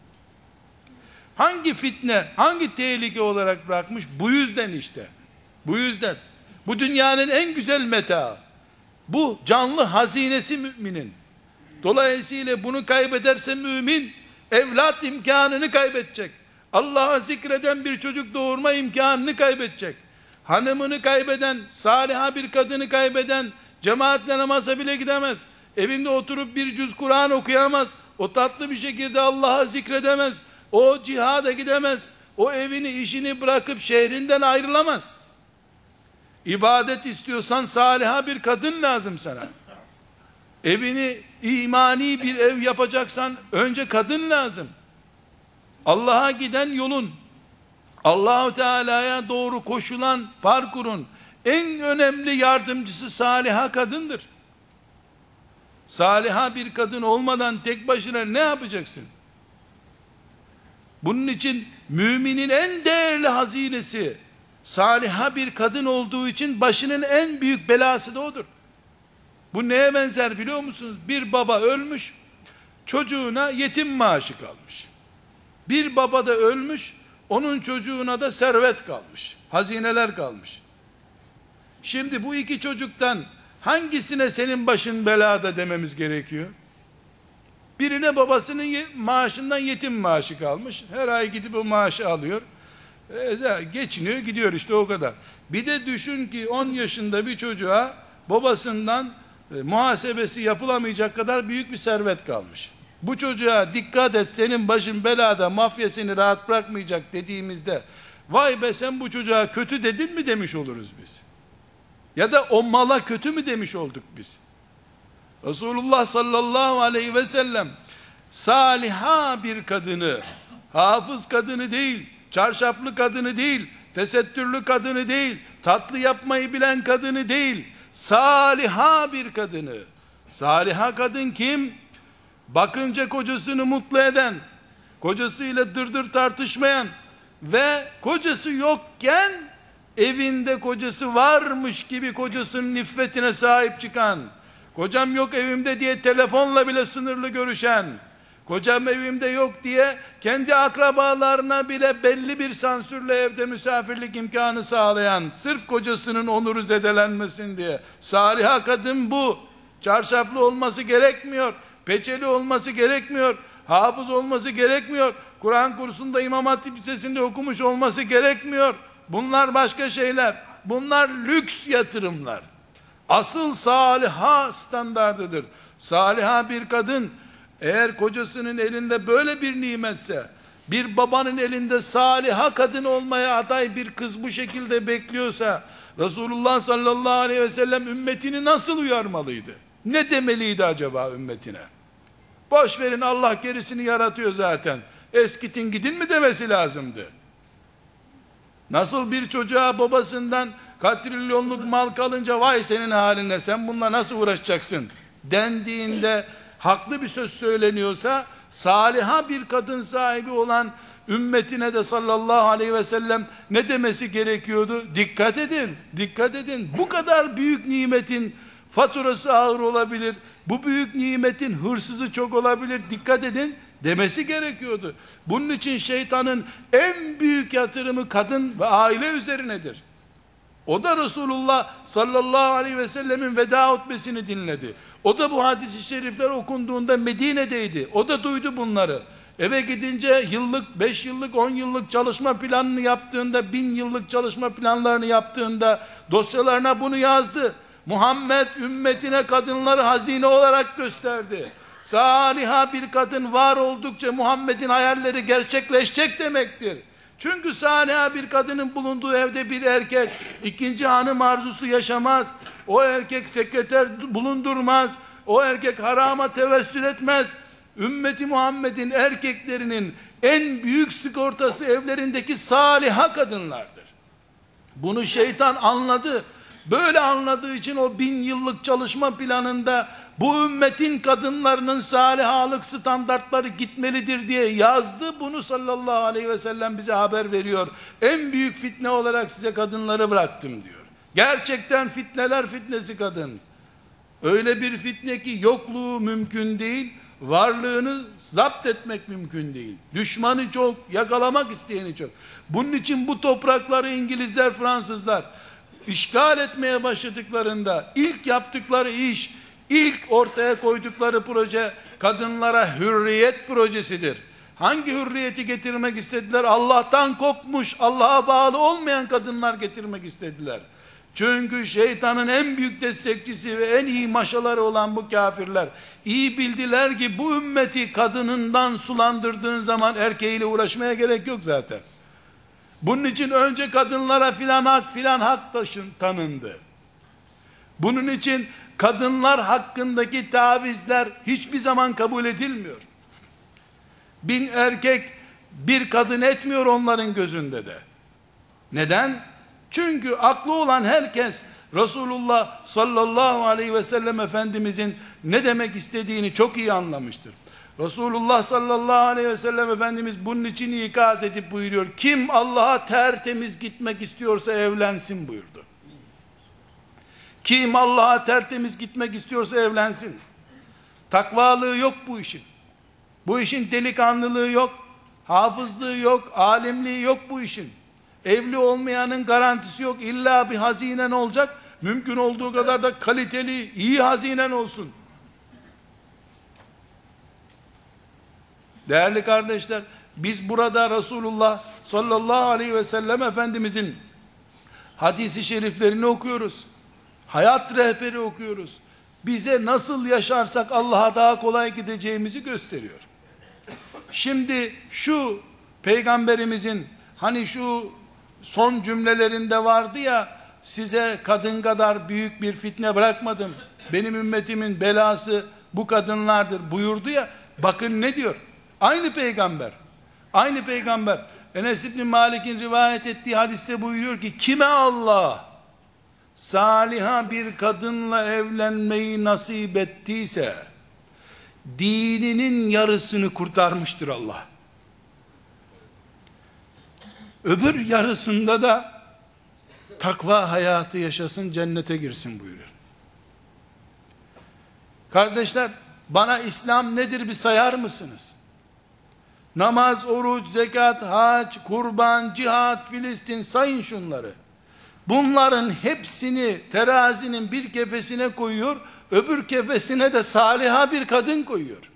Hangi fitne, hangi tehlike olarak bırakmış? Bu yüzden işte. Bu yüzden. Bu dünyanın en güzel metaı. Bu canlı hazinesi müminin. Dolayısıyla bunu kaybederse mümin, evlat imkanını kaybedecek. Allah'a zikreden bir çocuk doğurma imkanını kaybedecek. Hanımını kaybeden, saliha bir kadını kaybeden, cemaatle namaza bile gidemez. Evinde oturup bir cüz Kur'an okuyamaz. O tatlı bir şekilde Allah'a zikredemez. O cihada gidemez. O evini, işini bırakıp şehrinden ayrılamaz. İbadet istiyorsan saliha bir kadın lazım sana. Evini imani bir ev yapacaksan önce kadın lazım. Allah'a giden yolun, Allah-u Teala'ya doğru koşulan parkurun en önemli yardımcısı saliha kadındır. Saliha bir kadın olmadan tek başına ne yapacaksın? Bunun için müminin en değerli hazinesi saliha bir kadın olduğu için başının en büyük belası da odur. Bu neye benzer biliyor musunuz? Bir baba ölmüş, çocuğuna yetim maaşı kalmış. Bir baba da ölmüş, onun çocuğuna da servet kalmış, hazineler kalmış. Şimdi bu iki çocuktan hangisine senin başın belada dememiz gerekiyor? Birine babasının maaşından yetim maaşı kalmış, her ay gidip o maaşı alıyor, e, geçiniyor gidiyor işte, o kadar. Bir de düşün ki on yaşında bir çocuğa babasından e, muhasebesi yapılamayacak kadar büyük bir servet kalmış. Bu çocuğa dikkat et, senin başın belada, mafya seni rahat bırakmayacak dediğimizde, vay be sen bu çocuğa kötü dedin mi demiş oluruz biz. Ya da o mala kötü mü demiş olduk biz. Resulullah sallallahu aleyhi ve sellem saliha bir kadını, hafız kadını değil, çarşaflı kadını değil, tesettürlü kadını değil, tatlı yapmayı bilen kadını değil, saliha bir kadını. Saliha kadın kim? Bakınca kocasını mutlu eden, kocasıyla dırdır tartışmayan ve kocası yokken evinde kocası varmış gibi kocasının iffetine sahip çıkan, kocam yok evimde diye telefonla bile sınırlı görüşen, kocam evimde yok diye kendi akrabalarına bile belli bir sansürle evde misafirlik imkanı sağlayan, sırf kocasının onuru zedelenmesin diye. Saliha kadın bu. Çarşaflı olması gerekmiyor, peçeli olması gerekmiyor, hafız olması gerekmiyor, Kur'an kursunda İmam Hatip Lisesi'nde okumuş olması gerekmiyor. Bunlar başka şeyler. Bunlar lüks yatırımlar. Asıl saliha standardıdır. Saliha bir kadın eğer kocasının elinde böyle bir nimetse, bir babanın elinde saliha kadın olmaya aday bir kız bu şekilde bekliyorsa, Resulullah sallallahu aleyhi ve sellem ümmetini nasıl uyarmalıydı? Ne demeliydi acaba ümmetine? Boş verin, Allah gerisini yaratıyor zaten, eskitin gidin mi demesi lazımdı. Nasıl bir çocuğa babasından katrilyonluk mal kalınca vay senin haline, sen bununla nasıl uğraşacaksın dendiğinde haklı bir söz söyleniyorsa, saliha bir kadın sahibi olan ümmetine de sallallahu aleyhi ve sellem ne demesi gerekiyordu? Dikkat edin, dikkat edin. Bu kadar büyük nimetin faturası ağır olabilir. Bu büyük nimetin hırsızı çok olabilir. Dikkat edin demesi gerekiyordu. Bunun için şeytanın en büyük yatırımı kadın ve aile üzerinedir. O da Resulullah sallallahu aleyhi ve sellemin veda hutbesini dinledi. O da bu hadis-i şerifler okunduğunda Medine'deydi. O da duydu bunları. Eve gidince yıllık, beş yıllık, on yıllık çalışma planını yaptığında, bin yıllık çalışma planlarını yaptığında dosyalarına bunu yazdı. Muhammed ümmetine kadınları hazine olarak gösterdi. Saliha bir kadın var oldukça Muhammed'in hayalleri gerçekleşecek demektir. Çünkü saliha bir kadının bulunduğu evde bir erkek ikinci hanım arzusu yaşamaz. O erkek sekreter bulundurmaz. O erkek harama tevessül etmez. Ümmeti Muhammed'in erkeklerinin en büyük sigortası evlerindeki saliha kadınlardır. Bunu şeytan anladı. Böyle anladığı için o bin yıllık çalışma planında bu ümmetin kadınlarının salihalık standartları gitmelidir diye yazdı. Bunu sallallahu aleyhi ve sellem bize haber veriyor. En büyük fitne olarak size kadınları bıraktım diyor. Gerçekten fitneler fitnesi kadın. Öyle bir fitne ki yokluğu mümkün değil, varlığını zapt etmek mümkün değil. Düşmanı çok, yakalamak isteyeni çok. Bunun için bu toprakları İngilizler, Fransızlar işgal etmeye başladıklarında ilk yaptıkları iş, ilk ortaya koydukları proje kadınlara hürriyet projesidir. Hangi hürriyeti getirmek istediler? Allah'tan kopmuş, Allah'a bağlı olmayan kadınlar getirmek istediler. Çünkü şeytanın en büyük destekçisi ve en iyi maşaları olan bu kafirler iyi bildiler ki bu ümmeti kadınından sulandırdığın zaman erkeğiyle uğraşmaya gerek yok zaten. Bunun için önce kadınlara filan hak filan hak taşın, tanındı. Bunun için kadınlar hakkındaki tavizler hiçbir zaman kabul edilmiyor. Bin erkek bir kadın etmiyor onların gözünde de. Neden? Çünkü aklı olan herkes Resulullah sallallahu aleyhi ve sellem Efendimizin ne demek istediğini çok iyi anlamıştır. Resulullah sallallahu aleyhi ve sellem Efendimiz bunun için ikaz edip buyuruyor. Kim Allah'a tertemiz gitmek istiyorsa evlensin buyurdu. Kim Allah'a tertemiz gitmek istiyorsa evlensin. Takvalığı yok bu işin. Bu işin delikanlılığı yok, hafızlığı yok, alimliği yok bu işin. Evli olmayanın garantisi yok. İlla bir hazinen olacak. Mümkün olduğu kadar da kaliteli, iyi hazinen olsun. Değerli kardeşler, biz burada Resulullah sallallahu aleyhi ve sellem Efendimizin hadisi şeriflerini okuyoruz. Hayat rehberi okuyoruz. Bize nasıl yaşarsak Allah'a daha kolay gideceğimizi gösteriyor. Şimdi şu peygamberimizin hani şu son cümlelerinde vardı ya, size kadın kadar büyük bir fitne bırakmadım, benim ümmetimin belası bu kadınlardır buyurdu ya, bakın ne diyor aynı peygamber, aynı peygamber Enes İbni Malik'in rivayet ettiği hadiste buyuruyor ki, kime Allah saliha bir kadınla evlenmeyi nasip ettiyse dininin yarısını kurtarmıştır Allah. Öbür yarısında da takva hayatı yaşasın, cennete girsin buyuruyor. Kardeşler, bana İslam nedir bir sayar mısınız? Namaz, oruç, zekat, hac, kurban, cihat, Filistin, sayın şunları. Bunların hepsini terazinin bir kefesine koyuyor, öbür kefesine de saliha bir kadın koyuyor.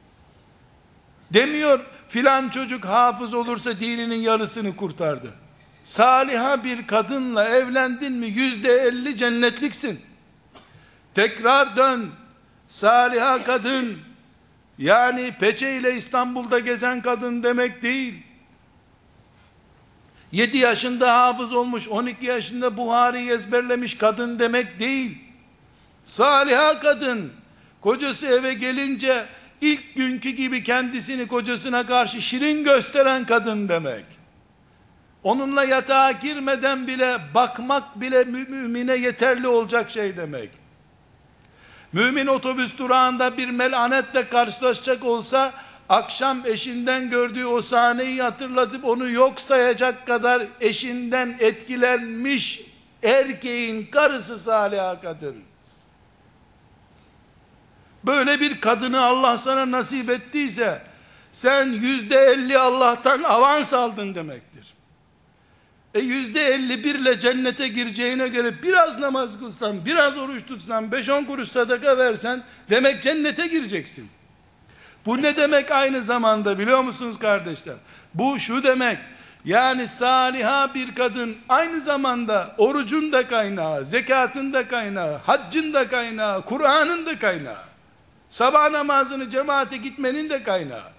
Demiyor filan çocuk hafız olursa dininin yarısını kurtardı. Saliha bir kadınla evlendin mi yüzde elli cennetliksin. Tekrar dön. Saliha kadın, yani peçeyle İstanbul'da gezen kadın demek değil. yedi yaşında hafız olmuş, on iki yaşında Buhari'yi ezberlemiş kadın demek değil. Saliha kadın, kocası eve gelince ilk günkü gibi kendisini kocasına karşı şirin gösteren kadın demek. Onunla yatağa girmeden bile bakmak bile mümine yeterli olacak şey demek. Mümin otobüs durağında bir melanetle karşılaşacak olsa, akşam eşinden gördüğü o sahneyi hatırlatıp onu yok sayacak kadar eşinden etkilenmiş erkeğin karısı saliha kadın. Böyle bir kadını Allah sana nasip ettiyse, sen yüzde elli Allah'tan avans aldın demektir. E yüzde elli bir ile cennete gireceğine göre biraz namaz kılsan, biraz oruç tutsan, beş on kuruş sadaka versen, demek cennete gireceksin. Bu ne demek aynı zamanda biliyor musunuz kardeşler? Bu şu demek, yani saliha bir kadın aynı zamanda orucun da kaynağı, zekatın da kaynağı, haccın da kaynağı, Kur'an'ın da kaynağı, sabah namazını cemaate gitmenin de kaynağı.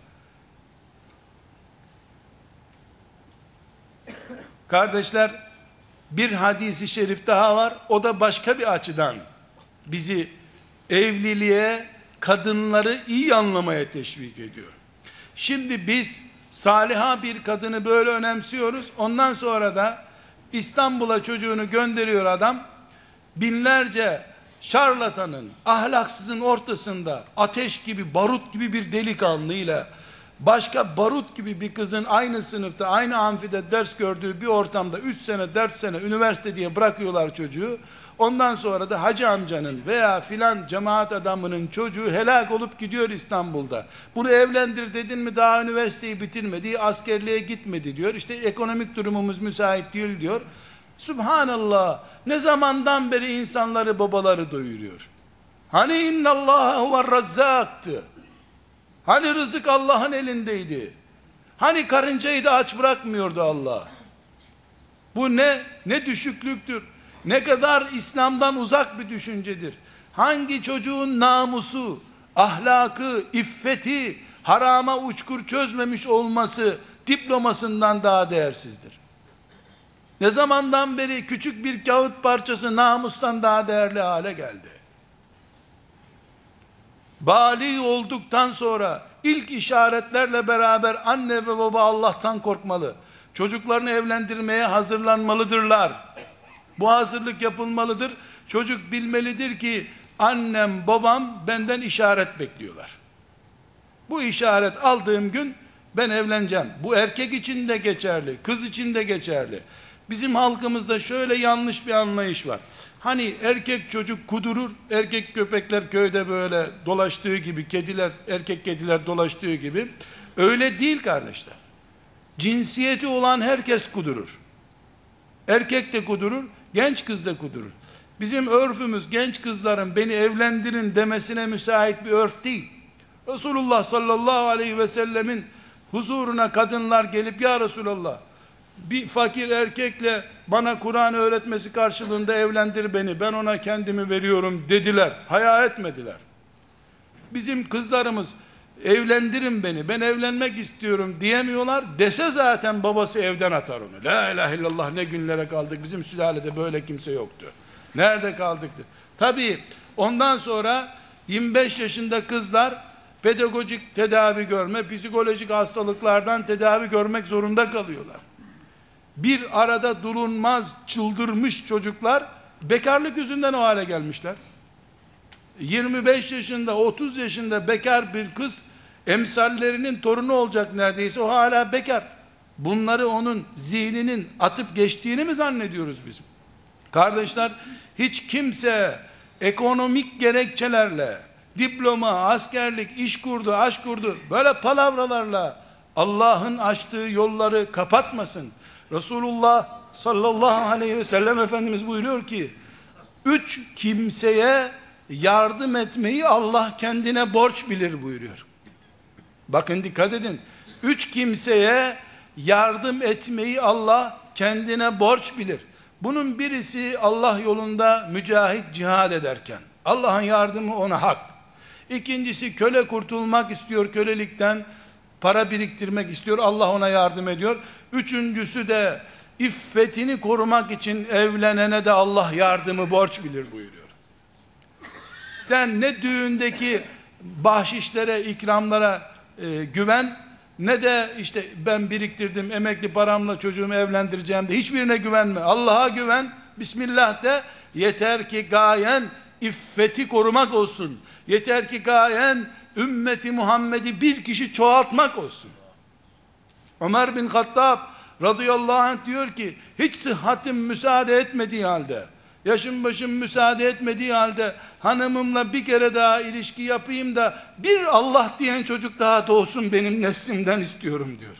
Kardeşler, bir hadisi şerif daha var. O da başka bir açıdan bizi evliliğe, kadınları iyi anlamaya teşvik ediyor. Şimdi biz saliha bir kadını böyle önemsiyoruz. Ondan sonra da İstanbul'a çocuğunu gönderiyor adam. Binlerce şarlatanın, ahlaksızın ortasında ateş gibi, barut gibi bir delikanlıyla başka barut gibi bir kızın aynı sınıfta, aynı amfide ders gördüğü bir ortamda üç sene, dört sene üniversite diye bırakıyorlar çocuğu. Ondan sonra da hacı amcanın veya filan cemaat adamının çocuğu helak olup gidiyor İstanbul'da. Bunu evlendir dedin mi daha üniversiteyi bitirmedi, askerliğe gitmedi diyor. İşte ekonomik durumumuz müsait değil diyor. Subhanallah, ne zamandan beri insanları babaları doyuruyor. Hani innallâhe huver razzâktı. Hani rızık Allah'ın elindeydi. Hani karıncayı da aç bırakmıyordu Allah. Bu ne? Ne düşüklüktür. Ne kadar İslam'dan uzak bir düşüncedir. Hangi çocuğun namusu, ahlakı, iffeti, harama uçkur çözmemiş olması diplomasından daha değersizdir. Ne zamandan beri küçük bir kağıt parçası namustan daha değerli hale geldi. Bâli olduktan sonra ilk işaretlerle beraber anne ve baba Allah'tan korkmalı. Çocuklarını evlendirmeye hazırlanmalıdırlar. Bu hazırlık yapılmalıdır. Çocuk bilmelidir ki annem babam benden işaret bekliyorlar. Bu işaret aldığım gün ben evleneceğim. Bu erkek için de geçerli, kız için de geçerli. Bizim halkımızda şöyle yanlış bir anlayış var. Hani erkek çocuk kudurur, erkek köpekler köyde böyle dolaştığı gibi, kediler, erkek kediler dolaştığı gibi. Öyle değil kardeşler. Cinsiyeti olan herkes kudurur. Erkek de kudurur, genç kız da kudurur. Bizim örfümüz genç kızların beni evlendirin demesine müsait bir örf değil. Resulullah sallallahu aleyhi ve sellemin huzuruna kadınlar gelip ya Resulallah, bir fakir erkekle bana Kur'an öğretmesi karşılığında evlendir beni, ben ona kendimi veriyorum dediler. Haya etmediler. Bizim kızlarımız evlendirin beni, ben evlenmek istiyorum diyemiyorlar. Dese zaten babası evden atar onu. La ilahe illallah, ne günlere kaldık. Bizim sülalede böyle kimse yoktu. Nerede kaldık? Tabii ondan sonra yirmi beş yaşında kızlar pedagojik tedavi görme, psikolojik hastalıklardan tedavi görmek zorunda kalıyorlar. Bir arada durulmaz çıldırmış çocuklar bekarlık yüzünden o hale gelmişler. yirmi beş yaşında, otuz yaşında bekar bir kız emsallerinin torunu olacak neredeyse, o hala bekar. Bunları onun zihninin atıp geçtiğini mi zannediyoruz biz? Kardeşler, hiç kimse ekonomik gerekçelerle diploma, askerlik, iş kurdu, aşk kurdu böyle palavralarla Allah'ın açtığı yolları kapatmasın. Resulullah sallallahu aleyhi ve sellem Efendimiz buyuruyor ki üç kimseye yardım etmeyi Allah kendine borç bilir buyuruyor. Bakın dikkat edin. Üç kimseye yardım etmeyi Allah kendine borç bilir. Bunun birisi Allah yolunda mücahit cihad ederken Allah'ın yardımı ona hak. İkincisi köle kurtulmak istiyor kölelikten, para biriktirmek istiyor, Allah ona yardım ediyor. Üçüncüsü de iffetini korumak için evlenene de Allah yardımı borç bilir buyuruyor. Sen ne düğündeki bahşişlere, ikramlara e, güven, ne de işte ben biriktirdim emekli paramla çocuğumu evlendireceğim de hiçbirine güvenme. Allah'a güven, Bismillah de, yeter ki gayen iffeti korumak olsun. Yeter ki gayen ümmeti Muhammed'i bir kişi çoğaltmak olsun. Ömer bin Hattab radıyallahu anh diyor ki, hiç sıhhatim müsaade etmediği halde, yaşım başım müsaade etmediği halde hanımımla bir kere daha ilişki yapayım da bir Allah diyen çocuk daha doğsun benim neslimden istiyorum diyor.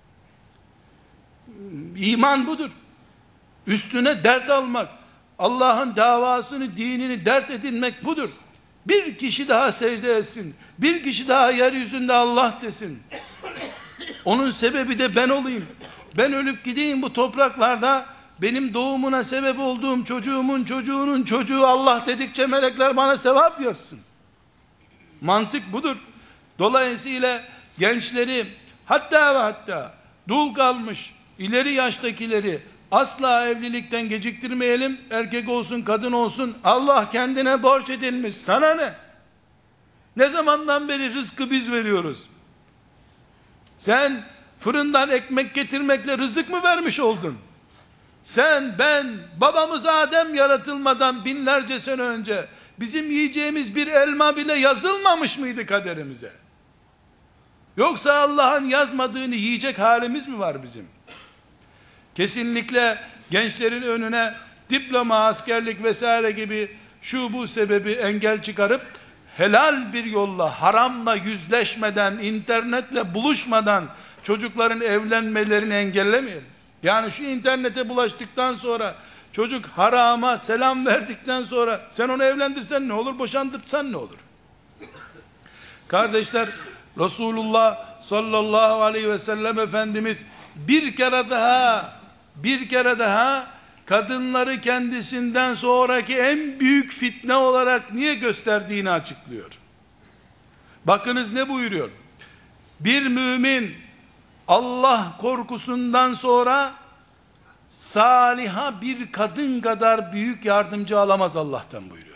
İman budur. Üstüne dert almak, Allah'ın davasını, dinini dert edinmek budur. Bir kişi daha secde etsin, bir kişi daha yeryüzünde Allah desin. Onun sebebi de ben olayım. Ben ölüp gideyim bu topraklarda, benim doğumuna sebep olduğum çocuğumun çocuğunun çocuğu Allah dedikçe melekler bana sevap yazsın. Mantık budur. Dolayısıyla gençleri, hatta ve hatta dul kalmış ileri yaştakileri asla evlilikten geciktirmeyelim. Erkek olsun kadın olsun, Allah kendine borç edilmiş, sana ne? Ne zamandan beri rızkı biz veriyoruz? Sen fırından ekmek getirmekle rızık mı vermiş oldun? Sen, ben, babamız Adem yaratılmadan binlerce sene önce bizim yiyeceğimiz bir elma bile yazılmamış mıydı kaderimize? Yoksa Allah'ın yazmadığını yiyecek halimiz mi var bizim? Kesinlikle gençlerin önüne diploma, askerlik vesaire gibi şu bu sebebi engel çıkarıp helal bir yolla, haramla yüzleşmeden, internetle buluşmadan çocukların evlenmelerini engellemeyelim. Yani şu internete bulaştıktan sonra, çocuk harama selam verdikten sonra sen onu evlendirsen ne olur, boşandırsan ne olur? Kardeşler, Resulullah sallallahu aleyhi ve sellem Efendimiz bir kere daha bir kere daha kadınları kendisinden sonraki en büyük fitne olarak niye gösterdiğini açıklıyor. Bakınız ne buyuruyor? Bir mümin Allah korkusundan sonra saliha bir kadın kadar büyük yardımcı alamaz Allah'tan buyuruyor.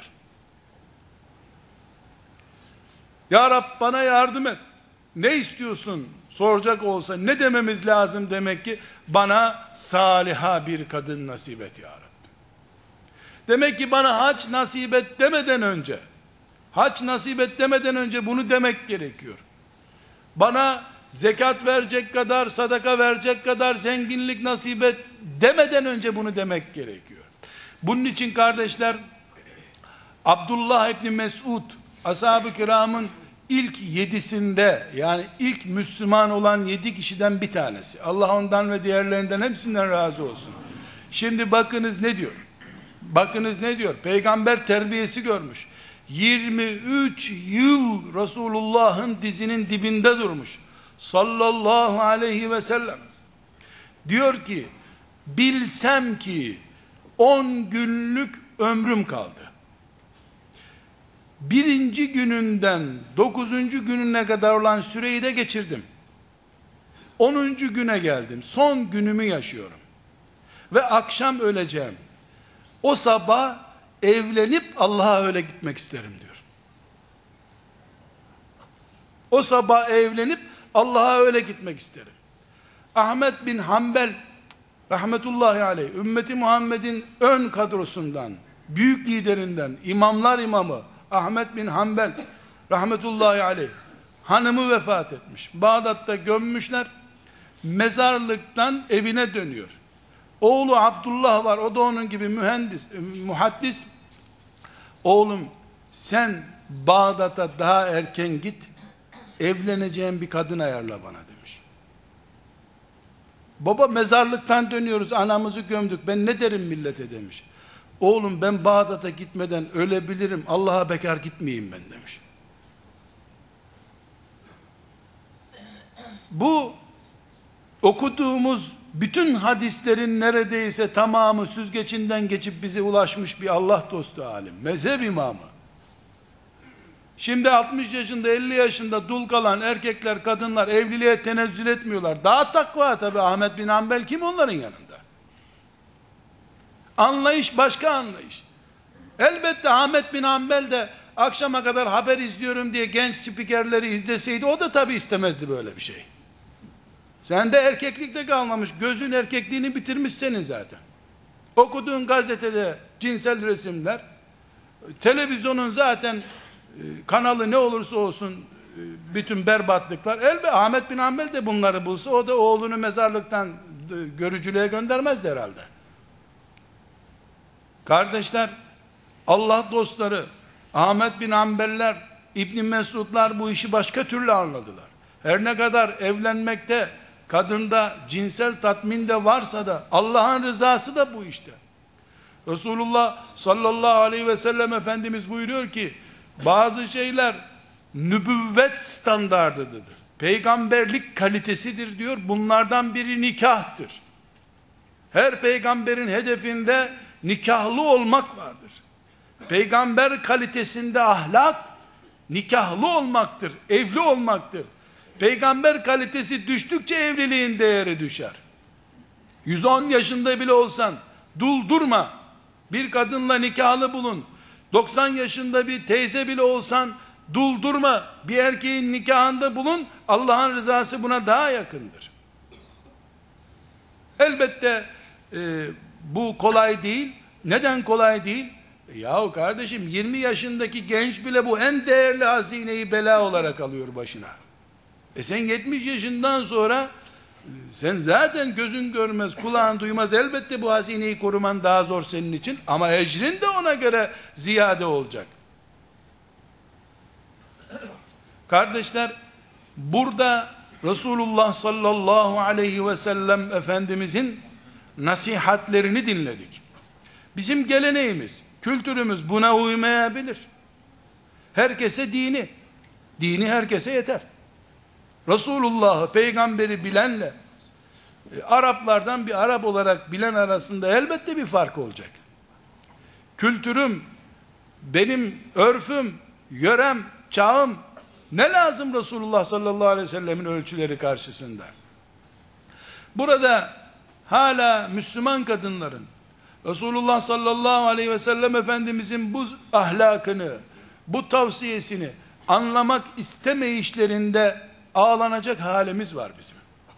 Ya Rab bana yardım et. Ne istiyorsun? Soracak olsa ne dememiz lazım demek ki? Bana saliha bir kadın nasip et ya Rab. Demek ki bana hac nasip et demeden önce, hac nasip et demeden önce bunu demek gerekiyor. Bana zekat verecek kadar, sadaka verecek kadar zenginlik nasip et demeden önce bunu demek gerekiyor. Bunun için kardeşler, Abdullah İbni Mesud, ashab-ı kiramın ilk yedisinde, yani ilk Müslüman olan yedi kişiden bir tanesi. Allah ondan ve diğerlerinden hepsinden razı olsun. Şimdi bakınız ne diyor? Bakınız ne diyor? Peygamber terbiyesi görmüş. yirmi üç yıl Resulullah'ın dizinin dibinde durmuş. Sallallahu aleyhi ve sellem. Diyor ki, bilsem ki on günlük ömrüm kaldı. Birinci gününden dokuzuncu gününe kadar olan süreyi de geçirdim. Onuncu güne geldim. Son günümü yaşıyorum. Ve akşam öleceğim. O sabah evlenip Allah'a öyle gitmek isterim diyor. O sabah evlenip Allah'a öyle gitmek isterim. Ahmet bin Hanbel rahmetullahi aleyh, ümmeti Muhammed'in ön kadrosundan, büyük liderinden, imamlar imamı Ahmet bin Hanbel rahmetullahi aleyh, hanımı vefat etmiş. Bağdat'ta gömmüşler. Mezarlıktan evine dönüyor. Oğlu Abdullah var, o da onun gibi mühendis, muhaddis. Oğlum sen Bağdat'a daha erken git, evleneceğin bir kadın ayarla bana demiş. Baba mezarlıktan dönüyoruz, anamızı gömdük, ben ne derim millete demiş. Oğlum ben Bağdat'a gitmeden ölebilirim, Allah'a bekar gitmeyeyim ben demiş. Bu okuduğumuz bütün hadislerin neredeyse tamamı süzgecinden geçip bize ulaşmış bir Allah dostu alim, mezhep imamı. Şimdi altmış yaşında, elli yaşında dul kalan erkekler, kadınlar evliliğe tenezzül etmiyorlar. Daha takva tabi. Ahmet bin Hanbel kim onların yanında? Anlayış başka anlayış. Elbette Ahmet bin Hanbel de akşama kadar haber izliyorum diye genç spikerleri izleseydi, o da tabi istemezdi böyle bir şey. Sen de erkeklikte kalmamış, gözün erkekliğini bitirmiş senin zaten. Okuduğun gazetede cinsel resimler, televizyonun zaten kanalı ne olursa olsun bütün berbatlıklar. Elbette Ahmet bin Hanbel de bunları bulsa, o da oğlunu mezarlıktan görücülüğe göndermezdi herhalde. Kardeşler, Allah dostları, Ahmet bin Hanbeller, İbn Mesudlar bu işi başka türlü anladılar. Her ne kadar evlenmekte, kadında cinsel tatmin de varsa da Allah'ın rızası da bu işte. Resulullah sallallahu aleyhi ve sellem Efendimiz buyuruyor ki, bazı şeyler nübüvvet standardıdır, peygamberlik kalitesidir diyor. Bunlardan biri nikahtır. Her peygamberin hedefinde nikahlı olmak vardır. Peygamber kalitesinde ahlak nikahlı olmaktır, evli olmaktır. Peygamber kalitesi düştükçe evliliğin değeri düşer. yüz on yaşında bile olsan dul durma, bir kadınla nikahlı bulun. doksan yaşında bir teyze bile olsan dul durma, bir erkeğin nikahında bulun. Allah'ın rızası buna daha yakındır. Elbette e, bu kolay değil. Neden kolay değil? E, yahu kardeşim, yirmi yaşındaki genç bile bu en değerli hazineyi bela olarak alıyor başına. E sen yetmiş yaşından sonra sen zaten gözün görmez, kulağın duymaz. Elbette bu hazineyi koruman daha zor senin için. Ama ecrin de ona göre ziyade olacak. Kardeşler, burada Resulullah sallallahu aleyhi ve sellem Efendimizin nasihatlerini dinledik. Bizim geleneğimiz, kültürümüz buna uymayabilir. Herkese dini, dini herkese yeter. Resulullah'ı, peygamberi bilenle e, Araplardan bir Arap olarak bilen arasında elbette bir fark olacak. Kültürüm, benim örfüm, yörem, çağım ne lazım Resulullah sallallahu aleyhi ve sellemin ölçüleri karşısında? Burada hala Müslüman kadınların Resulullah sallallahu aleyhi ve sellem Efendimizin bu ahlakını, bu tavsiyesini anlamak istemeyişlerinde ağlanacak halimiz var bizim.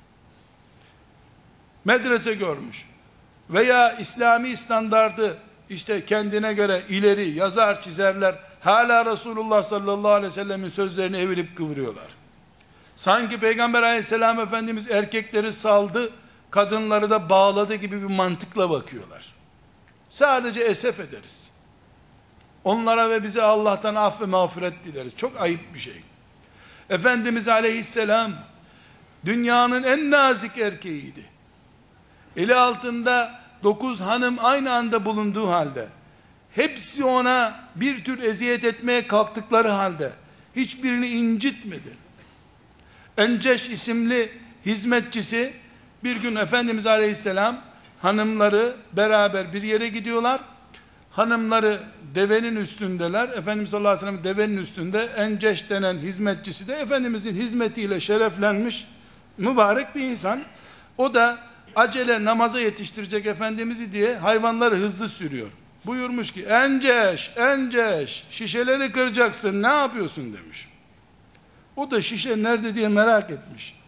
Medrese görmüş veya İslami standardı işte kendine göre ileri yazar çizerler, hala Resulullah sallallahu aleyhi ve sellemin sözlerini evirip kıvırıyorlar. Sanki Peygamber aleyhisselam Efendimiz erkekleri saldı, kadınları da bağladı gibi bir mantıkla bakıyorlar. Sadece esef ederiz. Onlara ve bize Allah'tan af ve mağfiret dileriz. Çok ayıp bir şey. Efendimiz aleyhisselam dünyanın en nazik erkeğiydi. Eli altında dokuz hanım aynı anda bulunduğu halde, hepsi ona bir tür eziyet etmeye kalktıkları halde hiçbirini incitmedi. Enceş isimli hizmetçisi bir gün Efendimiz aleyhisselam hanımları beraber bir yere gidiyorlar. Hanımları devenin üstündeler. Efendimiz sallallahu aleyhi ve sellem devenin üstünde. Enceş denen hizmetçisi de Efendimizin hizmetiyle şereflenmiş mübarek bir insan. O da acele namaza yetiştirecek Efendimiz'i diye hayvanları hızlı sürüyor. Buyurmuş ki, Enceş, Enceş, şişeleri kıracaksın, ne yapıyorsun demiş. O da şişe nerede diye merak etmiş.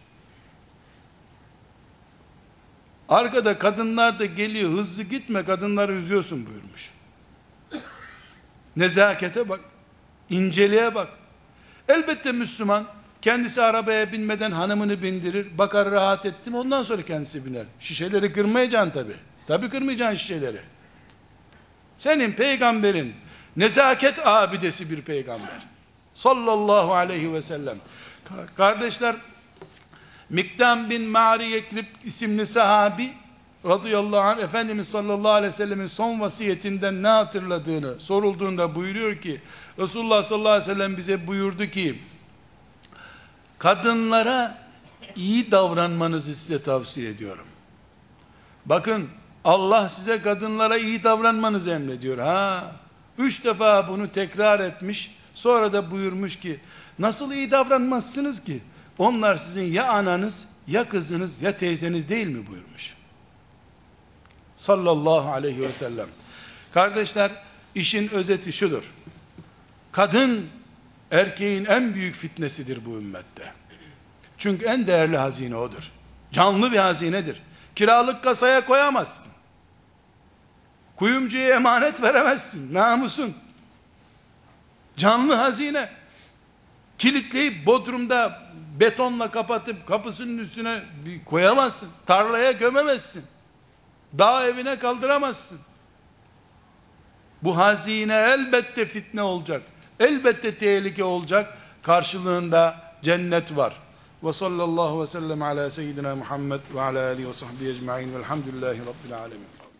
Arkada kadınlar da geliyor, hızlı gitme, kadınları üzüyorsun buyurmuş. Nezakete bak, inceliğe bak. Elbette Müslüman kendisi arabaya binmeden hanımını bindirir, bakar rahat ettim, ondan sonra kendisi biner. Şişeleri kırmayacaksın tabi. Tabi kırmayacaksın şişeleri. Senin peygamberin nezaket abidesi bir peygamber. Sallallahu aleyhi ve sellem. Kardeşler, Mikdam bin Ma'ri Yekrib isimli sahabi radıyallahu anh Efendimiz sallallahu aleyhi ve sellemin son vasiyetinden ne hatırladığını sorulduğunda buyuruyor ki, Resulullah sallallahu aleyhi ve sellem bize buyurdu ki, kadınlara iyi davranmanızı size tavsiye ediyorum. Bakın, Allah size kadınlara iyi davranmanızı emrediyor. Ha, üç defa bunu tekrar etmiş. Sonra da buyurmuş ki, nasıl iyi davranmazsınız ki? Onlar sizin ya ananız, ya kızınız, ya teyzeniz değil mi buyurmuş. Sallallahu aleyhi ve sellem. Kardeşler, işin özeti şudur. Kadın, erkeğin en büyük fitnesidir bu ümmette. Çünkü en değerli hazine odur. Canlı bir hazinedir. Kiralık kasaya koyamazsın. Kuyumcuya emanet veremezsin. Namusun. Canlı hazine. Kilitleyip bodrumda betonla kapatıp kapısının üstüne koyamazsın. Tarlaya gömemezsin. Dağ evine kaldıramazsın. Bu hazine elbette fitne olacak. Elbette tehlike olacak. Karşılığında cennet var. Ve sallallahu ve sellem ala seyyidina Muhammed ve ala alihi ve sahbihi ecma'in velhamdülillahi rabbil alemin.